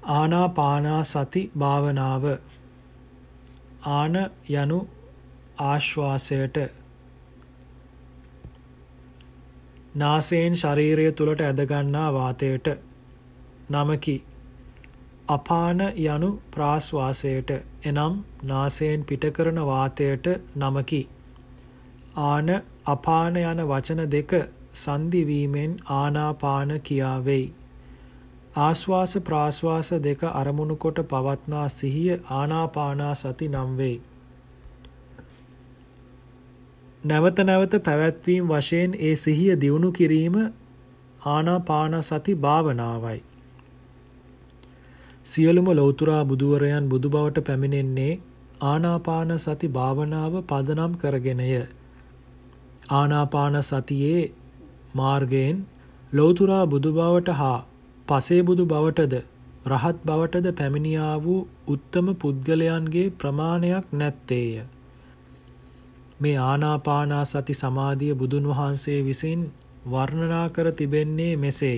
ආනාපානසති භාවනාව. ආන යනු ආශ්වාසයට, නාසයෙන් ශරීරය තුළට ඇදගන්නා වාතයට නමකි. අපාන යනු ප්‍රාශ්වාසයට, එනම් නාසයෙන් පිටකරන වාතයට නමකි. ආන අපාන යන වචන දෙක සංදි වීමෙන් ආනාපාන කියා වෙයි. ආශ්වාස ප්‍රාශ්වාස දෙක අරමුණු කොට පවත්නා සිහිය ආනාපානසති නම් වෙයි. නැවත නැවත පැවැත්වීම වශයෙන් ඒ සිහිය දියුණු කිරීම ආනාපානසති භාවනාවයි. සියලුම ලෞතුරා බුදුවරයන් බුදු බවට පැමිණෙන්නේ ආනාපානසති භාවනාව පදනම් කරගෙනය. ආනාපානසතියේ මාර්ගයෙන් ලෞතුරා බුදු බවට හා පසේ බුදු බවටද රහත් බවටද පැමිණියා වූ උත්තම පුද්ගලයන්ගේ ප්‍රමාණයක් නැත්තේය. මේ ආනාපානසති සමාධිය බුදුන් වහන්සේ විසින් වර්ණනා කර තිබෙන්නේ මෙසේය.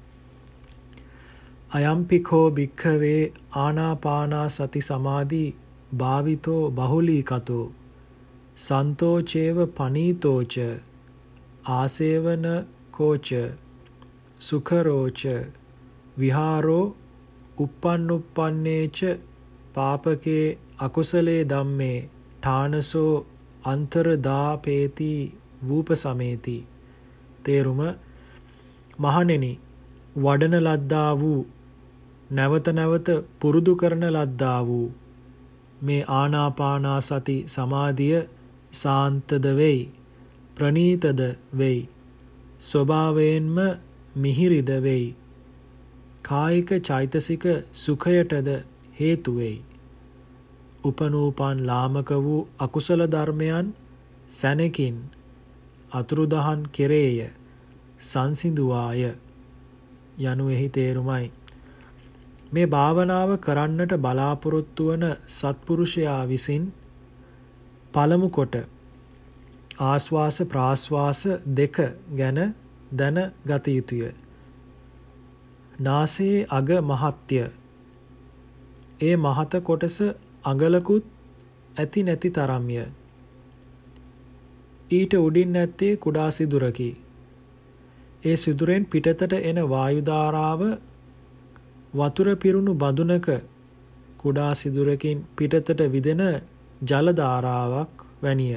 අයම්පිකෝ භික්ඛවේ ආනාපානසති සමාධි භාවිතෝ බහුලීකතෝ සන්තෝචේව පනීතෝච ආසේවන කෝච සුඛරෝච විහාරෝ uppannuppanneච පාපකේ අකුසලේ ධම්මේ ඨානසෝ අන්තරදාපේති වූපසමේති. තේරුම: මහණෙනි, වඩන ලද්දා වූ, නැවත නැවත පුරුදු කරන ලද්දා වූ මේ ආනාපානසති සමාධිය සාන්තද වෙයි, ප්‍රණීතද වෙයි, ස්වභාවයෙන්ම මිහිරිද වෙයි, කායික චෛතසික සුඛයටද හේතු වෙයි. උපනූපන් ලාමක වූ අකුසල ධර්මයන් සැනකින් අතුරුදහන් කෙරේය, සංසිඳුවාය යනු එහි තේරුමයි. මේ භාවනාව කරන්නට බලාපොරොත්තු වන සත්පුරුෂයා විසින් පළමු කොට ආශ්වාස ප්‍රාශ්වාස දෙක ගැන දැන ගත යුතුය. නාසයේ අග මහත්ය. ඒ මහත කොටස අගලකුත් ඇති නැති තරම්ය. ඊට උඩින් නැත්තේ කුඩා සිදුරකි. ඒ සිදුරෙන් පිටතට එන වායු ධාරාව වතුර පිරුණු බඳුනක කුඩා සිදුරකින් පිටතට විදෙන ජල ධාරාවක් වැනිය.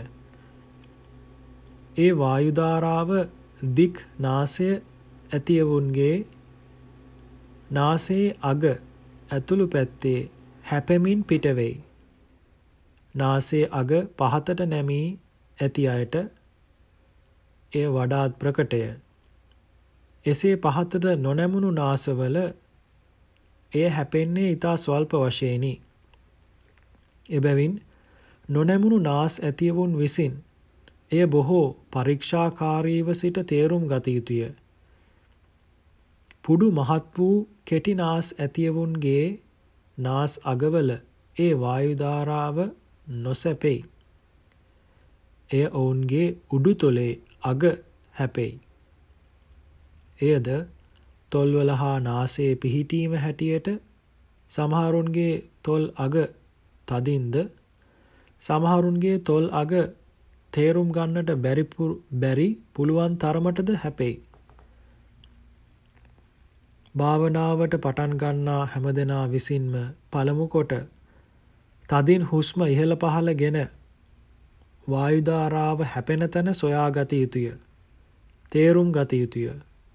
ඒ වායු ධාරාව දික් නාසය ඇතියවුන්ගේ නාසයේ අග ඇතුළු පැත්තේ හැපෙමින් පිටවෙයි. නාසයේ අග පහතට නැමී ඇති අයට එය වඩාත් ප්‍රකටය. එසේ පහතට නොනැමුණු නාසවල එය හැපෙන්නේ ඉතා ස්වල්ප වශයෙනි. එබැවින් නොනැමුණු නාස් ඇතියවුන් විසින් එය බොහෝ පරීක්ෂාකාරීව සිට තේරුම් ගත යුතුය. පුඩු මහත් වූ කෙටි නාස් ඇතියවුන්ගේ නාස් අගවල ඒ වායු ධාරාව නොසැපෙයි. එය ඔවුන්ගේ උඩුතොලේ අග හැපෙයි. එයද තොල්වල හා නාසයේ පිහිටීම හැටියට සමහරුන්ගේ තොල් අග තදින්ද, සමහරුන්ගේ තොල් අග තේරුම් ගන්නට බැරි පුළුවන් තරමටද හැපෙයි. භාවනාවට පටන් ගන්නා හැමදෙනා විසින්ම පළමු කොට තදින් හුස්ම ඉහළ පහළ ගෙන වායු ධාරාව හැපෙන තැන සොයා ගත යුතුය. තේරුම් ගත යුතුය.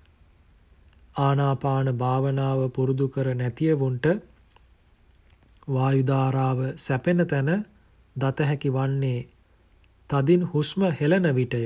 ආනාපාන භාවනාව පුරුදු කර නැතිවුන්ට වායු ධාරාව සැපෙන තැන දත හැකි වන්නේ තදින් හුස්ම හෙළන විටය.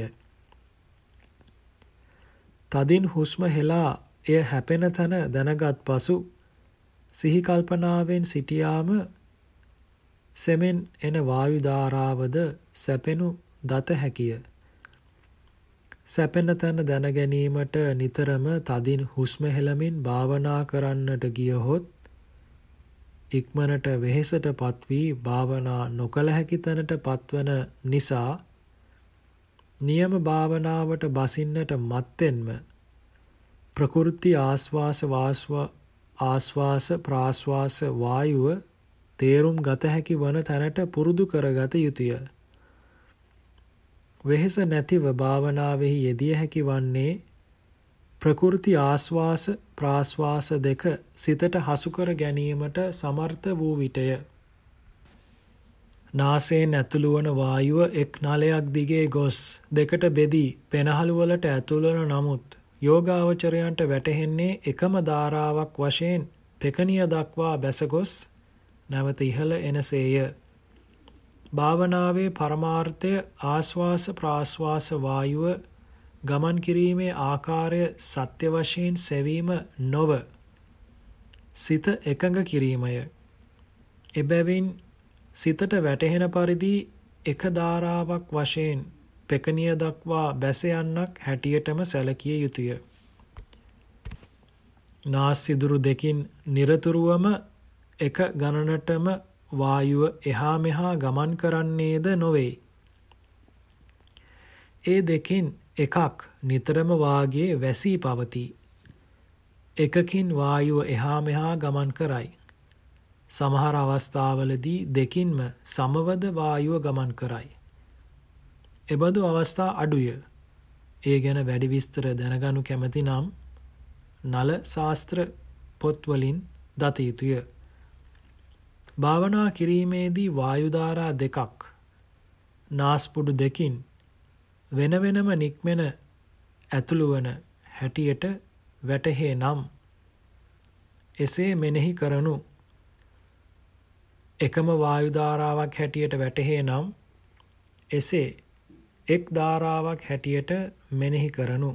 තදින් හුස්ම හෙලා එය හැපෙන තැන දැනගත් පසු සිහි කල්පනාවෙන් සිටියාම සෙමෙන් එන වායු ධාරාවද සැපෙනු දත හැකිය. සැපෙන තැන දැන ගැනීමට නිතරම තදින් හුස්ම හෙළමින් භාවනා කරන්නට ගියහොත් ඉක්මනට වෙහෙසට පත්වී භාවනා නොකළ හැකි තැනට පත්වන නිසා නියම භාවනාවට බසින්නට මත්තෙන්ම ප්‍රකෘති ආස්වාස ආශ්වාස ප්‍රාශ්වාස වායුව තේරුම් ගත හැකි වන තැනට පුරුදු කරගත යුතුය. වෙහෙස නැතිව භාවනාවෙහි යෙදිය හැකි වන්නේ ප්‍රකෘති ආශ්වාස ප්‍රාශ්වාස දෙක සිතට හසු කර ගැනීමට සමර්ථ වූ විටය. නාසයෙන් ඇතුළු වන වායුව එක් නලයක් දිගේ ගොස් දෙකට බෙදී පෙනහළු වලට ඇතුළු වන නමුත් යෝගාවචරයන්ට වැටහෙන්නේ එකම ධාරාවක් වශයෙන් පෙකණිය දක්වා බැස ගොස් නැවත ඉහළ එනසේය. භාවනාවේ පරමාර්ථය ආශ්වාස ප්‍රාශ්වාස වායුව ගමන් කිරීමේ ආකාරය සත්‍ය වශයෙන් සෙවීම නොව සිත එකඟ කිරීමය. එබැවින් සිතට වැටහෙන පරිදි එක ධාරාවක් වශයෙන් පෙකණිය දක්වා බැස යන්නක් හැටියටම සැලකිය යුතුය. නාස් සිදුරු දෙකින් නිරතුරුවම එක ගණනටම වායුව එහා මෙහා ගමන් කරන්නේද නොවේ. ඒ දෙකින් එකක් නිතරම වාගේ වැසී පවතී. එකකින් වායුව එහා මෙහා ගමන් කරයි. සමහර අවස්ථාවලදී දෙකින්ම සමවද වායුව ගමන් කරයි. එබඳු අවස්ථා අඩුය. ඒ ගැන වැඩි විස්තර දැනගනු කැමති නම් නල ශාස්ත්‍ර පොත්වලින් දත යුතුය. භාවනා කිරීමේදී වායු ධාරා දෙකක් නාස්පුඩු දෙකින් වෙන වෙනම නික්මෙන ඇතුළු වන හැටියට වැටහේ නම් එසේ මෙනෙහි කරනු. එකම වායු ධාරාවක් හැටියට වැටහේ නම් එසේ එක් ධාරාවක් හැටියට මෙනෙහි කරනු.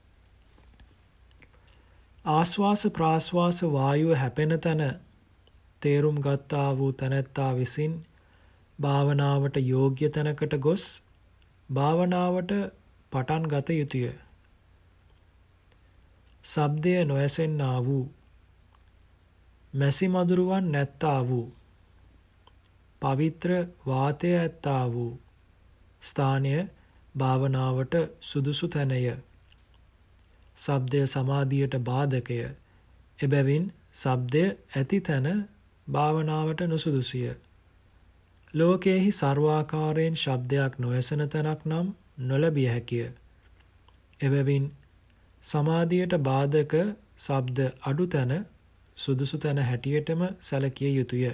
ආශ්වාස ප්‍රාශ්වාස වායුව හැපෙන තැන තේරුම් ගත්තා වූ තැනැත්තා විසින් භාවනාවට යෝග්‍ය තැනකට ගොස් භාවනාවට පටන් ගත යුතුය. ශබ්දය නොඇසෙන්නා වූ මැසි මදුරුවන් නැත්තා වූ පවිත්‍ර වාතය ඇත්තා වූ ස්ථානය භාවනාවට සුදුසු තැනය. ශබ්දය සමාධියට බාධකය. එබැවින් ශබ්දය ඇති තැන භාවනාවට නුසුදුසුය. ලෝකයෙහි සර්වාකාරයෙන් ශබ්දයක් නොඇසෙන තැනක් නම් නොලැබිය හැකිය. එබැවින් සමාධියට බාධක ශබ්ද අඩු තැන සුදුසු තැන හැටියටම සැලකිය යුතුය.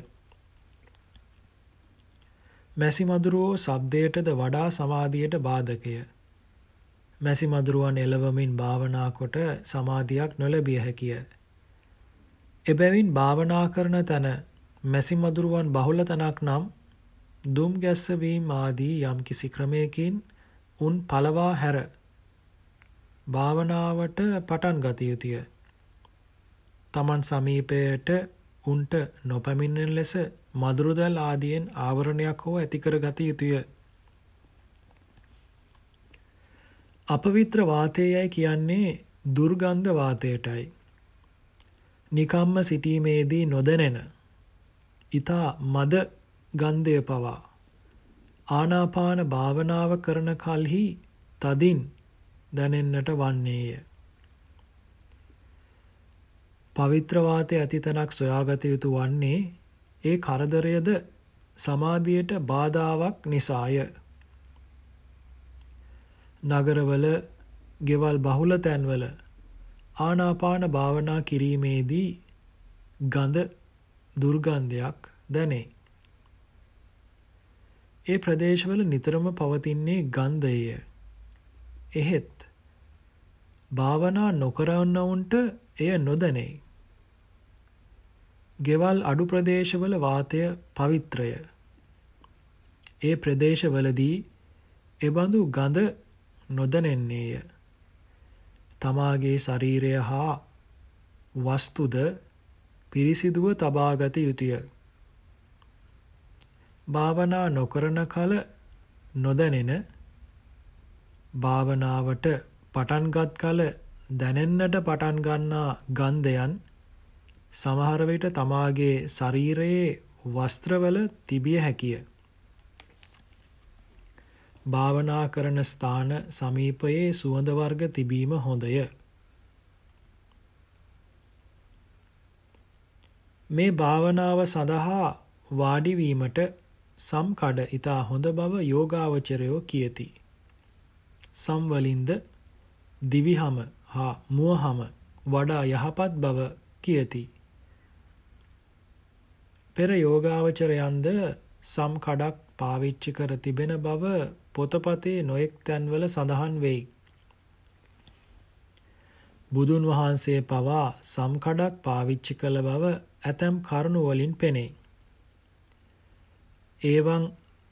මැසි මදුරුවෝ ශබ්දයටද වඩා සමාධියට බාධකය. මැසි මදුරුවන් එළවමින් භාවනා කොට සමාධියක් නොලැබිය හැකිය. එබැවින් භාවනා කරන තැන මැසි මදුරුවන් බහුල තැනක් නම් දුම් ගැස්සවීම ආදී යම්කිසි ක්‍රමයකින් උන් පලවා හැර භාවනාවට පටන් ගත යුතුය. තමන් සමීපයට උන්ට නොපැමිණෙන ලෙස මදුරුදැල් ආදියෙන් ආවරණයක් හෝ ඇතිකර ගත යුතුය. අපවිත්‍ර වාතය යයි කියන්නේ දුර්ගන්ධ වාතයටයි. නිකම්ම සිටීමේදී නොදැනෙන ඊතා මද ගන්ධය පවා ආනාපාන භාවනාව කරන කල්හි තදින් දැනෙන්නට වන්නේය. පවිත්‍ර වාතය ඇති තැනක් සොයාගත යුතු වන්නේ ඒ කරදරයද සමාධියට බාධාවක් නිසාය. නගරවල ගෙවල් බහුල තැන්වල ආනාපාන භාවනා කිරීමේදී ගඳ දුර්ගන්ධයක් දැනේ. ඒ ප්‍රදේශවල නිතරම පවතින්නේ ගන්ධය. එහෙත් භාවනා නොකරන්නවුන්ට එය නොදැනේ. ගෙවල් අඩු ප්‍රදේශවල වාතය පවිත්‍රය. ඒ ප්‍රදේශවලදී එබඳු ගඳ නොදැනෙන්නේය. තමාගේ ශරීරය හා වස්තුද පිරිසිදුව තබාගත යුතුය. භාවනා නොකරන කල නොදැනෙන භාවනාවට පටන්ගත් කල දැනෙන්නට පටන් ගන්නා ගන්ධයන් සමහර විට තමාගේ ශරීරයේ වස්ත්‍රවල තිබිය හැකිය. භාවනා කරන ස්ථාන සමීපයේ සුවඳ වර්ග තිබීම හොඳය. මේ භාවනාව සඳහා වාඩිවීමට සම්කඩ ඊතා හොඳ බව යෝගාවචරයෝ කියති. සම්වලින්ද දිවිහම හා මුවහම වඩා යහපත් බව කියති. පෙර යෝගාවචරයන්ද සම්කඩක් පාවිච්චි කර තිබෙන බව පොතපතේ නොයෙක් තැන්වල සඳහන් වෙයි. බුදුන් වහන්සේ පවා සම්කඩක් පාවිච්චි කළ බව ඇතැම් කරුණු වලින් පෙනේ. එවං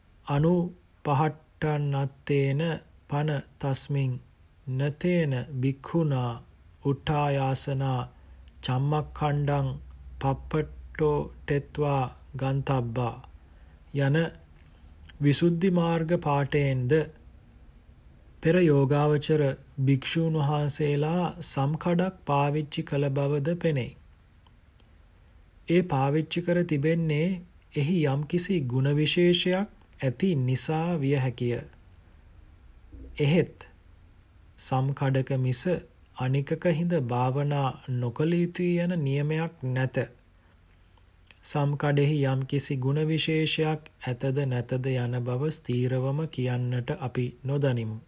අනුපහට්ඨන්නත්තේන පන තස්මින් නතේන භික්ඛුනා උට්ඨායාසනා චම්මක්ඛණ්ඩං පප්පට්ටෝ ටෙත්වා ගන්තබ්බා යන විසුද්ධි මාර්ග පාඨයෙන්ද පෙර යෝගාවචර භික්ෂූන් වහන්සේලා සම්කඩක් පාවිච්චි කළ බවද පෙනේ. ඒ පාවිච්චි කර තිබෙන්නේ එහි යම්කිසි ගුණ විශේෂයක් ඇති නිසා විය හැකිය. එහෙත් සම්කඩක මිස අනිකක හිඳ භාවනා නොකළ යුතුය යන නියමයක් නැත. සම්කඩෙහි යම්කිසි ගුණ විශේෂයක් ඇතද නැතද යන බව ස්ථීරවම කියන්නට අපි නොදනිමු.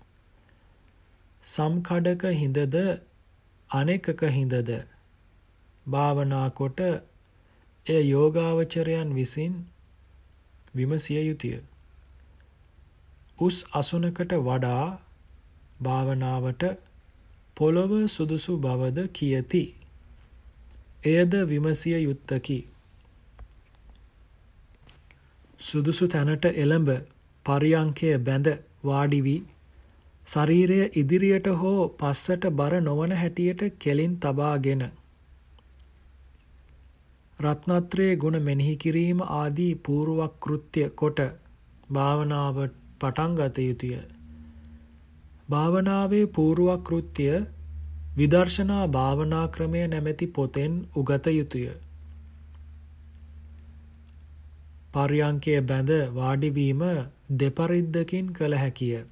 සම්කඩක හිඳද අනෙකක හිඳද භාවනා කොට එය යෝගාවචරයන් විසින් විමසිය යුතුය. උස් අසුනකට වඩා භාවනාවට පොළොව සුදුසු බවද කියති. එයද විමසිය යුත්තකි. සුදුසු තැනට එළඹ පරියංකය බැඳ වාඩි වී ශරීරය ඉදිරියට හෝ පස්සට බර නොවන හැටියට කෙලින් තබාගෙන රත්නත්‍රයේ ගුණ මෙනෙහි කිරීම ආදී පූර්ව කෘත්‍ය කොට භාවනාව පටන් ගත යුතුය. භාවනාවේ පූර්ව කෘත්‍ය විදර්ශනා භාවනා ක්‍රමය නැමැති පොතෙන් උගත යුතුය. පර්යංකය බැඳ වාඩිවීම දෙපරිද්දකින් කළ හැකිය.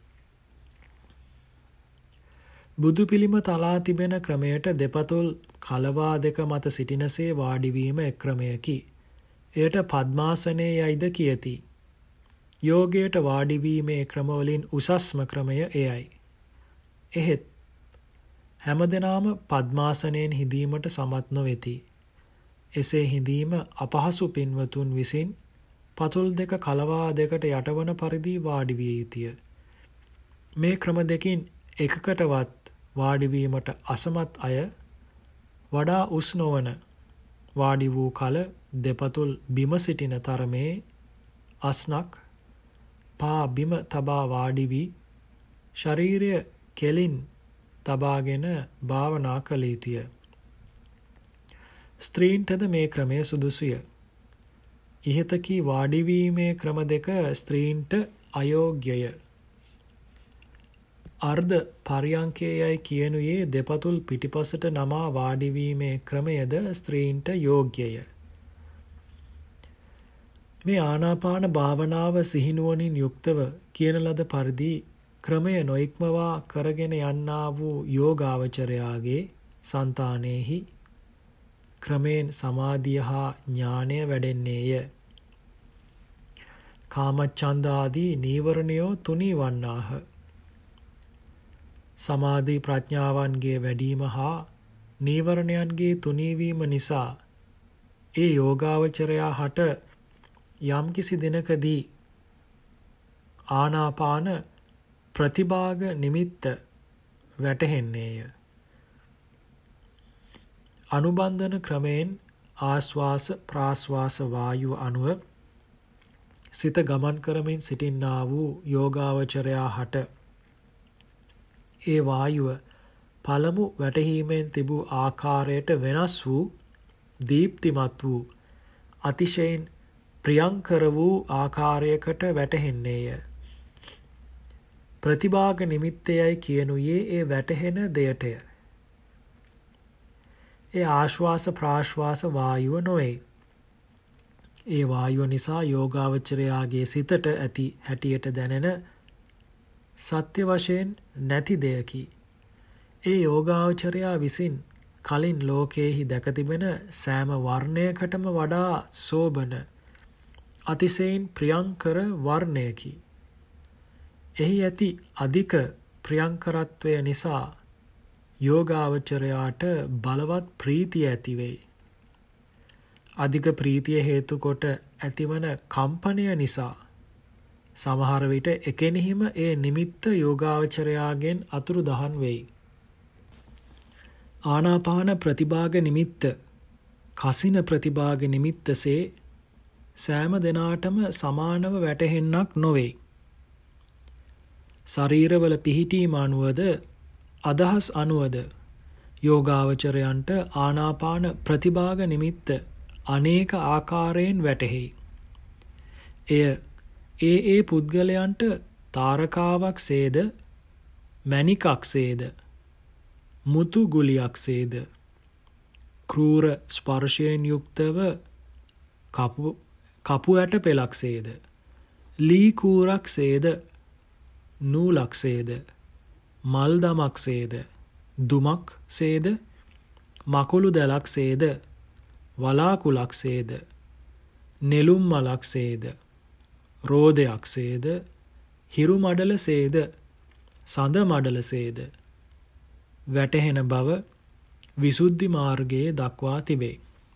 බුදු පිළිම තලා තිබෙන ක්‍රමයට දෙපතුල් කලවා දෙක මත සිටිනසේ වාඩිවීම එක් ක්‍රමයකි. එයට පද්මාසනය යයිද කියති. යෝගයට වාඩිවීමේ ක්‍රමවලින් උසස්ම ක්‍රමය එයයි. එහෙත් හැමදෙනාම පද්මාසනයෙන් හිඳීමට සමත් නොවෙති. එසේ හිඳීම අපහසු පින්වතුන් විසින් පතුල් දෙක කලවා දෙකට යටවන පරිදි වාඩි විය යුතුය. මේ ක්‍රම දෙකින් එකකටවත් වාඩිවීමට අසමත් අය වඩා උස් නොවන වාඩි වූ කල දෙපතුල් බිම සිටින තරමේ අස්නක් පා බිම තබා වාඩි වී ශරීරය කෙලින් තබාගෙන භාවනා කළ යුතුය. ස්ත්‍රීන්ටද මේ ක්‍රමය සුදුසුය. ඉහත කී වාඩිවීමේ ක්‍රම දෙක ස්ත්‍රීන්ට අයෝග්‍යය. අර්ධ පර්යංකයයි කියනුයේ දෙපතුල් පිටිපසට නමා වාඩිවීමේ ක්‍රමයද ස්ත්‍රීන්ට යෝග්‍යය. මේ ආනාපාන භාවනාව සිහිනුවණින් යුක්තව කියන ලද පරිදි ක්‍රමය නොඉක්මවා කරගෙන යන්නා වූ යෝගාවචරයාගේ సంతානෙහි ක්‍රමයෙන් සමාධිය හා ඥානය වැඩෙන්නේය. කාමච්ඡන්ද ආදී නීවරණයෝ තුනී වන්නාහ. සමාධි ප්‍රඥාවන්ගේ වැඩිම හා නීවරණයන්ගේ තුනීවීම නිසා ඒ යෝගාවචරයා හට යම්කිසි දිනකදී ආනාපාන ප්‍රතිභාග නිමිත්ත වැටහෙන්නේය. අනුබන්ධන ක්‍රමයෙන් ආශ්වාස ප්‍රාශ්වාස වායුව අනුව සිත ගමන් කරමින් සිටින්නා වූ යෝගාවචරයා හට ඒ වායුව පළමු වැටහීමෙන් තිබූ ආකාරයට වෙනස් වූ දීප්තිමත් වූ අතිශයින් ප්‍රියංකර වූ ආකාරයකට වැටහෙන්නේය. ප්‍රතිභාග නිමිත්තයයි කියනුයේ ඒ වැටහෙන දෙයටය. ඒ ආශ්වාස ප්‍රාශ්වාස වායුව නොවේ. ඒ වායුව නිසා යෝගාවචරයාගේ සිතට ඇති හැටියට දැනෙන සත්‍ය වශයෙන් නැති දෙයකි. ඒ යෝගාවචරයා විසින් කලින් ලෝකයේහි දැක තිබෙන සෑම වර්ණයකටම වඩා සෝබන අතිශයින් ප්‍රියංකර වර්ණයකි. එහි ඇති අධික ප්‍රියංකරත්වය නිසා යෝගාවචරයාට බලවත් ප්‍රීතිය ඇති වෙයි. අධික ප්‍රීතිය හේතු කොට ඇතිවන කම්පනය නිසා සමහර විට එකෙනෙහිම ඒ නිමිත්ත යෝගාවචරයාගෙන් අතුරුදහන් වෙයි. ආනාපාන ප්‍රතිභාග නිමිත්ත කසින ප්‍රතිභාග නිමිත්තසේ සෑම දෙනාටම සමානව වැටහෙන්නක් නොවේ. ශරීරවල පිහිටීම අනුවද අදහස් අනුවද යෝගාවචරයන්ට ආනාපාන ප්‍රතිභාග නිමිත්ත අනේක ආකාරයෙන් වැටහෙයි. එය ඒ පුද්ගලයන්ට තාරකාවක් සේද මණිකක් සේද මුතු ගුලියක් සේද ක්‍රූර ස්පර්ශයෙන් යුක්තව කපු ඇට පෙලක් සේද ලී කූරක් සේද නූලක් සේද මල් දමක් සේද දුමක් සේද මකුළු දැලක් සේද වලාකුලක් සේද නෙළුම් මලක් සේද රෝදයක් සේද හිරු මඩල සේද සඳ මඩල සේද වැටහෙන බව විසුද්ධි මාර්ගයේ දක්වා තිබේ.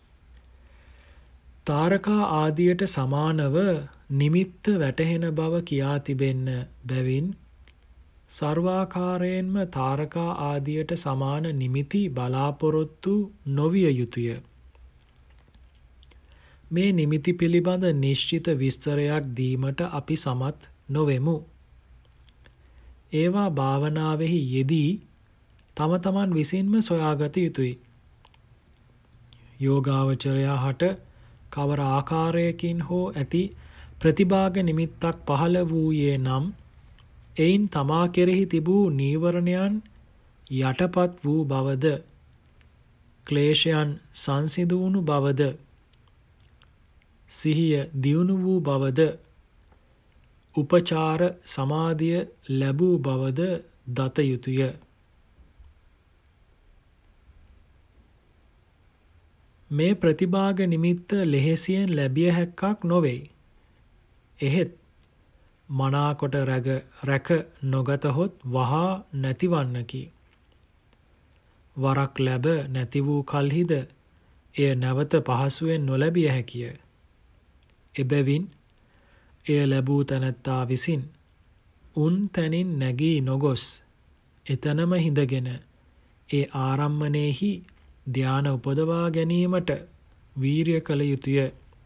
තාරකා ආදියට සමානව නිමිත්ත වැටහෙන බව කියා තිබෙන්න බැවින් සර්වාකාරයෙන්ම තාරකා ආදියට සමාන නිමිති බලාපොරොත්තු නොවිය යුතුය. මේ නිමිති පිළිබඳ නිශ්චිත විස්තරයක් දීමට අපි සමත් නොවෙමු. ඒවා භාවනාවෙහි යෙදී තම තමන් විසින්ම සොයාගත යුතුයි. යෝගාවචරයා හට කවර ආකාරයකින් හෝ ඇති ප්‍රතිභාග නිමිත්තක් පහළ වූයේ නම් එයින් තමා කෙරෙහි තිබූ නීවරණයන් යටපත් වූ බවද ක්ලේශයන් සංසිඳු වුණු බවද සිහිය දියුණු වූ බවද උපචාර සමාධිය ලැබූ බවද දත යුතුය. මේ ප්‍රතිභාග නිමිත්ත ලෙහෙසියෙන් ලැබිය හැක්කක් නොවේ. එහෙත් මනාකොට රැක නොගතහොත් වහා නැතිවන්නකි. වරක් ලැබ නැති වූ කල්හිද එය නැවත පහසුවෙන් නොලැබිය හැකිය. එබැවින් එය ලැබූ තැනැත්තා විසින් උන් තැනින් නැගී නොගොස් එතනම හිඳගෙන ඒ ආරම්මණයෙහි ධ්‍යාන උපදවා ගැනීමට වීරිය කළ යුතුය.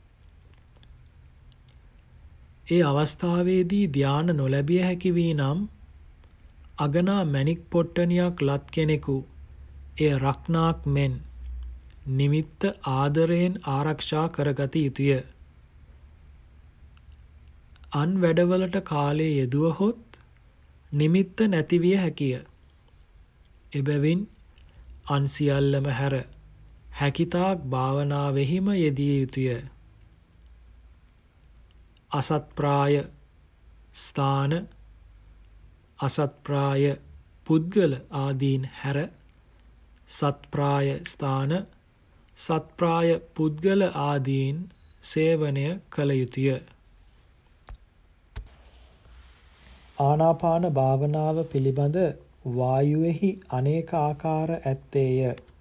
ඒ අවස්ථාවේදී ධ්‍යාන නොලැබිය හැකි වී නම් අගනා මණික් පොට්ටනියක් ලත් කෙනෙකු එය රක්නාක් මෙන් නිමිත්ත ආදරයෙන් ආරක්ෂා කරගත යුතුය. අන් වැඩවලට කාලය යෙදුවහොත් නිමිත්ත නැතිවිය හැකිය. එබැවින් අන් සියල්ලම හැර හැකිතාක් භාවනාවෙහිම යෙදිය යුතුය. අසත්ප්‍රාය ස්ථාන අසත්ප්‍රාය පුද්ගල ආදීන් හැර සත්ප්‍රාය ස්ථාන සත්ප්‍රාය පුද්ගල ආදීන් සේවනය කළ යුතුය. ආනාපාන භාවනාව පිළිබඳ වායුවේහි අනේක ආකාර ඇත්තේය.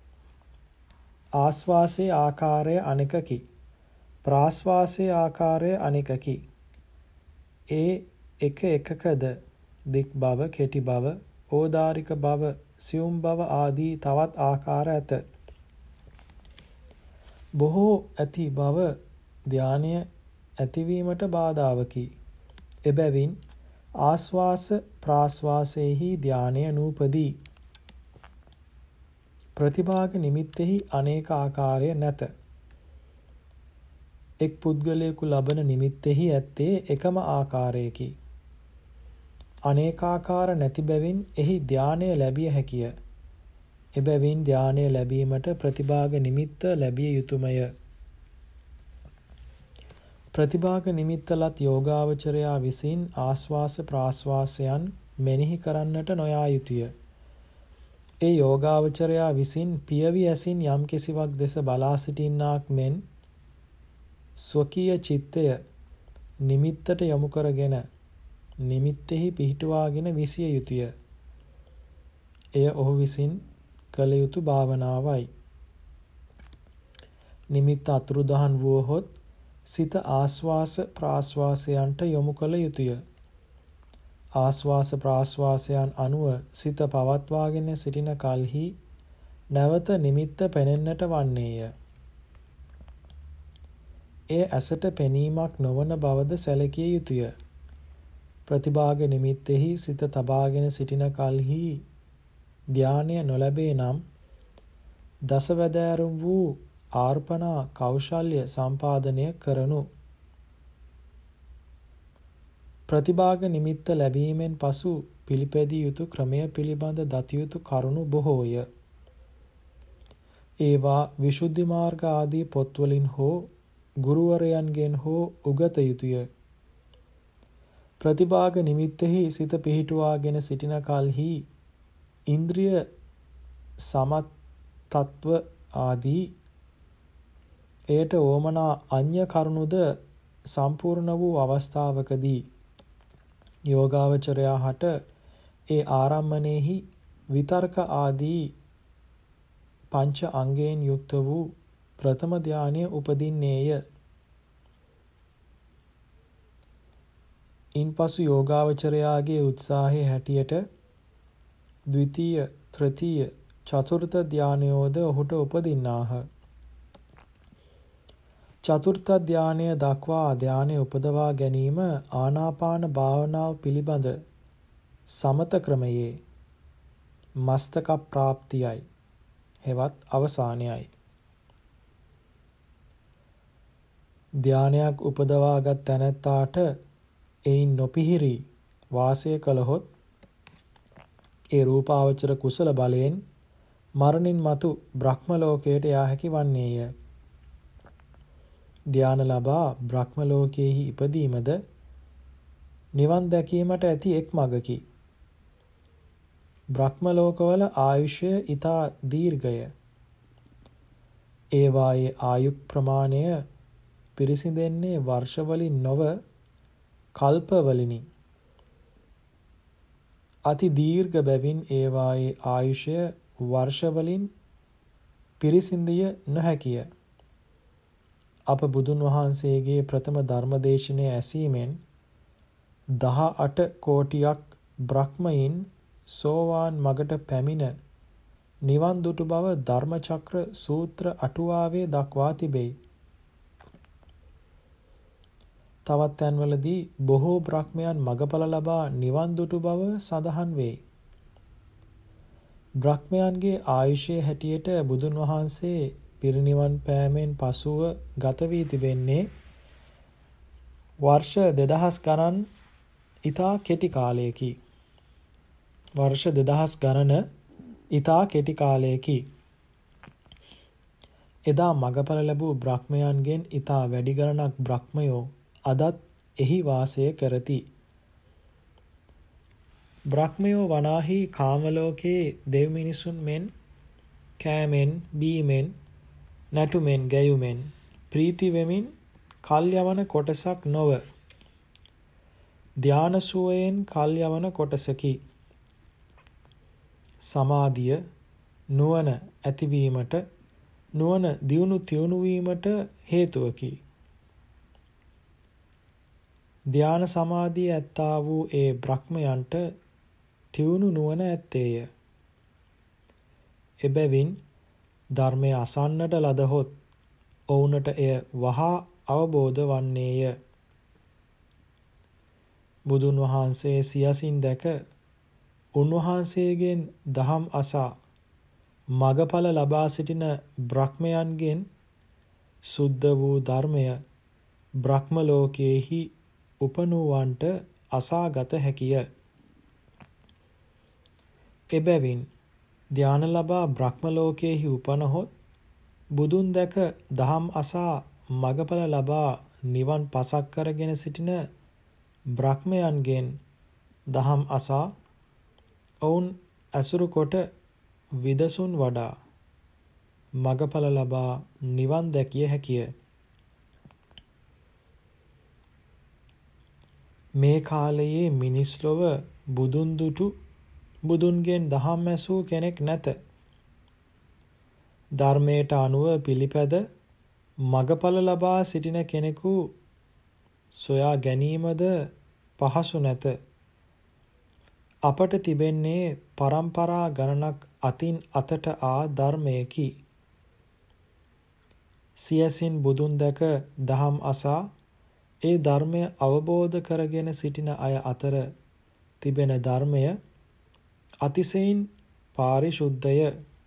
ආස්වාසේ ආකාරය අනෙකකි. ප්‍රාස්වාසේ ආකාරය අනෙකකි. ඒ එක එකකද දික් බව, කෙටි බව, ඕදාරික බව, සියුම් බව ආදී තවත් ආකාර ඇත. බොහෝ ඇති බව ධානය ඇතිවීමට බාධාවකි. එබැවින් ආස්වාස ප්‍රාස්වාසයේහි ධානය නූපදී. ප්‍රතිභාග නිමිත්තෙහි අනේක ආකාරය නැත. එක් පුද්ගලයෙකු ලබන නිමිත්තෙහි ඇත්තේ එකම ආකාරයකි. අනේකාකාර නැති බැවින් එහි ධානය ලැබිය හැකිය. එබැවින් ධානය ලැබීමට ප්‍රතිභාග නිමිත්ත ලැබිය යුතුයමය. ප්‍රතිභාග නිමිත්තලත් යෝගාවචරයා විසින් ආස්වාස ප්‍රාස්වාසයන් මෙනෙහි කරන්නට නොයා යුතුය. ඒ යෝගාවචරයා විසින් පියවි ඇසින් යම් කිසිවක් දෙස බලා සිටින්නාක් මෙන් ස්වකීය චිත්තය නිමිත්තට යොමු කරගෙන නිමිත්තෙහි පිහිටුවාගෙන විසිය යුතුය. එය ඔහු විසින් කළ යුතු භාවනාවයි. නිමිත්ත අතුරුදහන් වුවහොත් සිත ආස්වාස ප්‍රාස්වාසයන්ට යොමු කළ යුතුය. ආස්වාස ප්‍රාස්වාසයන් අනුව සිත පවත්වාගෙන සිටින කල්හි නැවත නිමිත්ත පෙනෙන්නට වන්නේය. එය ඇසට පෙනීමක් නොවන බවද සැලකිය යුතුය. ප්‍රතිභාග නිමිත්තෙහි සිත තබාගෙන සිටින කල්හි ධානය නොලැබේ නම් දසවැදෑරුම් වූ ආර්පණා කෞශල්‍ය සම්පාදනය කරනු. ප්‍රතිභාග නිමිත්ත ලැබීමෙන් පසු පිළිපැදිය යුතු ක්‍රමය පිළිබඳ දත යුතු කරුණු බොහෝය. ඒවා විසුද්ධි මාර්ග ආදී පොත්වලින් හෝ ගුරුවරයන්ගෙන් හෝ උගත යුතුය. ප්‍රතිභාග නිමිත්තෙහි සිත පිහිටුවාගෙන සිටින කල්හි ඉන්ද්‍රිය සමතත්ව ආදී එයට ඕමනා අඤ්‍ය කරුණුද සම්පූර්ණ වූ අවස්ථාවකදී යෝගාවචරයා හට ඒ ආරම්මණයෙහි විතර්ක ආදී පංච අංගයෙන් යුක්ත වූ ප්‍රථම ධානය උපදින්නේය. ඉන්පසු යෝගාවචරයාගේ උත්සාහයේ හැටියට ද්විතීය, තෘතීය, චතුර්ථ ධානයෝද ඔහුට උපදින්නාහ. චතුර්ථ ධානය දක්වා ධානය උපදවා ගැනීම ආනාපාන භාවනාව පිළිබඳ සමත ක්‍රමයේ මස්තක ප්‍රාප්තියයි. හෙවත් අවසානයයි. ධානයක් උපදවාගත් තැනැත්තාට එයින් නොපිහිරි වාසය කළහොත් ඒ රූපාවචර කුසල බලයෙන් මරණින් මතු බ්‍රහ්ම ලෝකයට යා හැකි වන්නේය. ධාන ලබා බ්‍රහ්ම ලෝකයේහි ඉපදීමද නිවන් දැකීමට ඇති එක් මගකි. බ්‍රහ්ම ලෝකවල ආයුෂය ඊතා දීර්ඝය. ඒවායේ ආයුක් ප්‍රමාණය පිරිසිදෙන්නේ වර්ෂවලින් නොව කල්පවලිනි. අති දීර්ඝ බැවින් ඒවායේ ආයුෂය වර්ෂවලින් පිරිසිඳිය නොහැකිය. අප බුදුන් වහන්සේගේ ප්‍රථම ධර්මදේශනය ඇසීමෙන් 18 කෝටියක් බ්‍රහ්මයින් සෝවාන් මගට පැමිණ නිවන් දුටු බව ධර්මචක්‍ර සූත්‍ර අටුවාවේ දක්වා තිබේ. තවත් තැන්වලදී බොහෝ බ්‍රහ්මයන් මගඵල ලබා නිවන් දුටු බව සඳහන් වේ. බ්‍රහ්මයන්ගේ ආයුෂයේ හැටියට බුදුන් වහන්සේ පිරිනිවන් පෑමෙන් පසුව ගත වී තිබෙන්නේ වර්ෂ 2000 ගණන් ඊතා කෙටි කාලයකි. වර්ෂ 2000 ගණන ඊතා කෙටි කාලයකි. එදා මගඵල ලැබූ බ්‍රහ්මයන්ගෙන් ඊතා වැඩි ගණනක් බ්‍රහ්මයෝ අදත් එහි වාසය කරති. බ්‍රහ්මයෝ වනාහි කාම ලෝකයේ දෙව් මිනිසුන් මෙන් කෑමෙන් බීමෙන් නැටුමෙන් ගැයුමෙන් ප්‍රීති වෙමින් කල් යවන කොටසක් නොව ධාන සුවයෙන් කල් යවන කොටසකි. සමාධිය නුවණ ඇතිවීමට නුවණ දියුණු තියුණු වීමට හේතුවකි. ධාන සමාධිය ඇත්තා වූ ඒ බ්‍රහ්මයන්ට තියුණු නුවණ ඇත්තේය. එබැවින් ධර්මය අසන්නට ලදහොත් ඔවුනට එය වහා අවබෝධ වන්නේය. බුදුන් වහන්සේ සියසින් දැක උන්වහන්සේගෙන් දහම් අසා මගඵල ලබා සිටින බ්‍රහ්මයන්ගෙන් සුද්ධ වූ ධර්මය බ්‍රහ්ම ලෝකයේහි උපනුවන්ට අසාගත හැකිය. එබැවින් ධාන ලබා බ්‍රහ්ම ලෝකයේහි උපනහොත් බුදුන් දැක දහම් අසා මගඵල ලබා නිවන් පසක් කරගෙන සිටින බ්‍රහ්මයන්ගෙන් දහම් අසා ඔවුන් ඇසුරු කොට විදසුන් වඩා මගඵල ලබා නිවන් දැකිය හැකිය. මේ කාලයේ මිනිස් ලොව බුදුන් දුටු බුදුන්ගෙන් දහම් ඇසූ කෙනෙක් නැත. ධර්මයට අනුව පිළිපැද මගඵල ලබා සිටින කෙනෙකු සොයා ගැනීමද පහසු නැත. අපට තිබෙන්නේ පරම්පරා ගණනක් අතින් අතට ආ ධර්මයකි. සියසින් බුදුන් දැක දහම් අසා ඒ ධර්මය අවබෝධ කරගෙන සිටින අය අතර තිබෙන ධර්මය අතිශයින් පාරිශුද්ධය.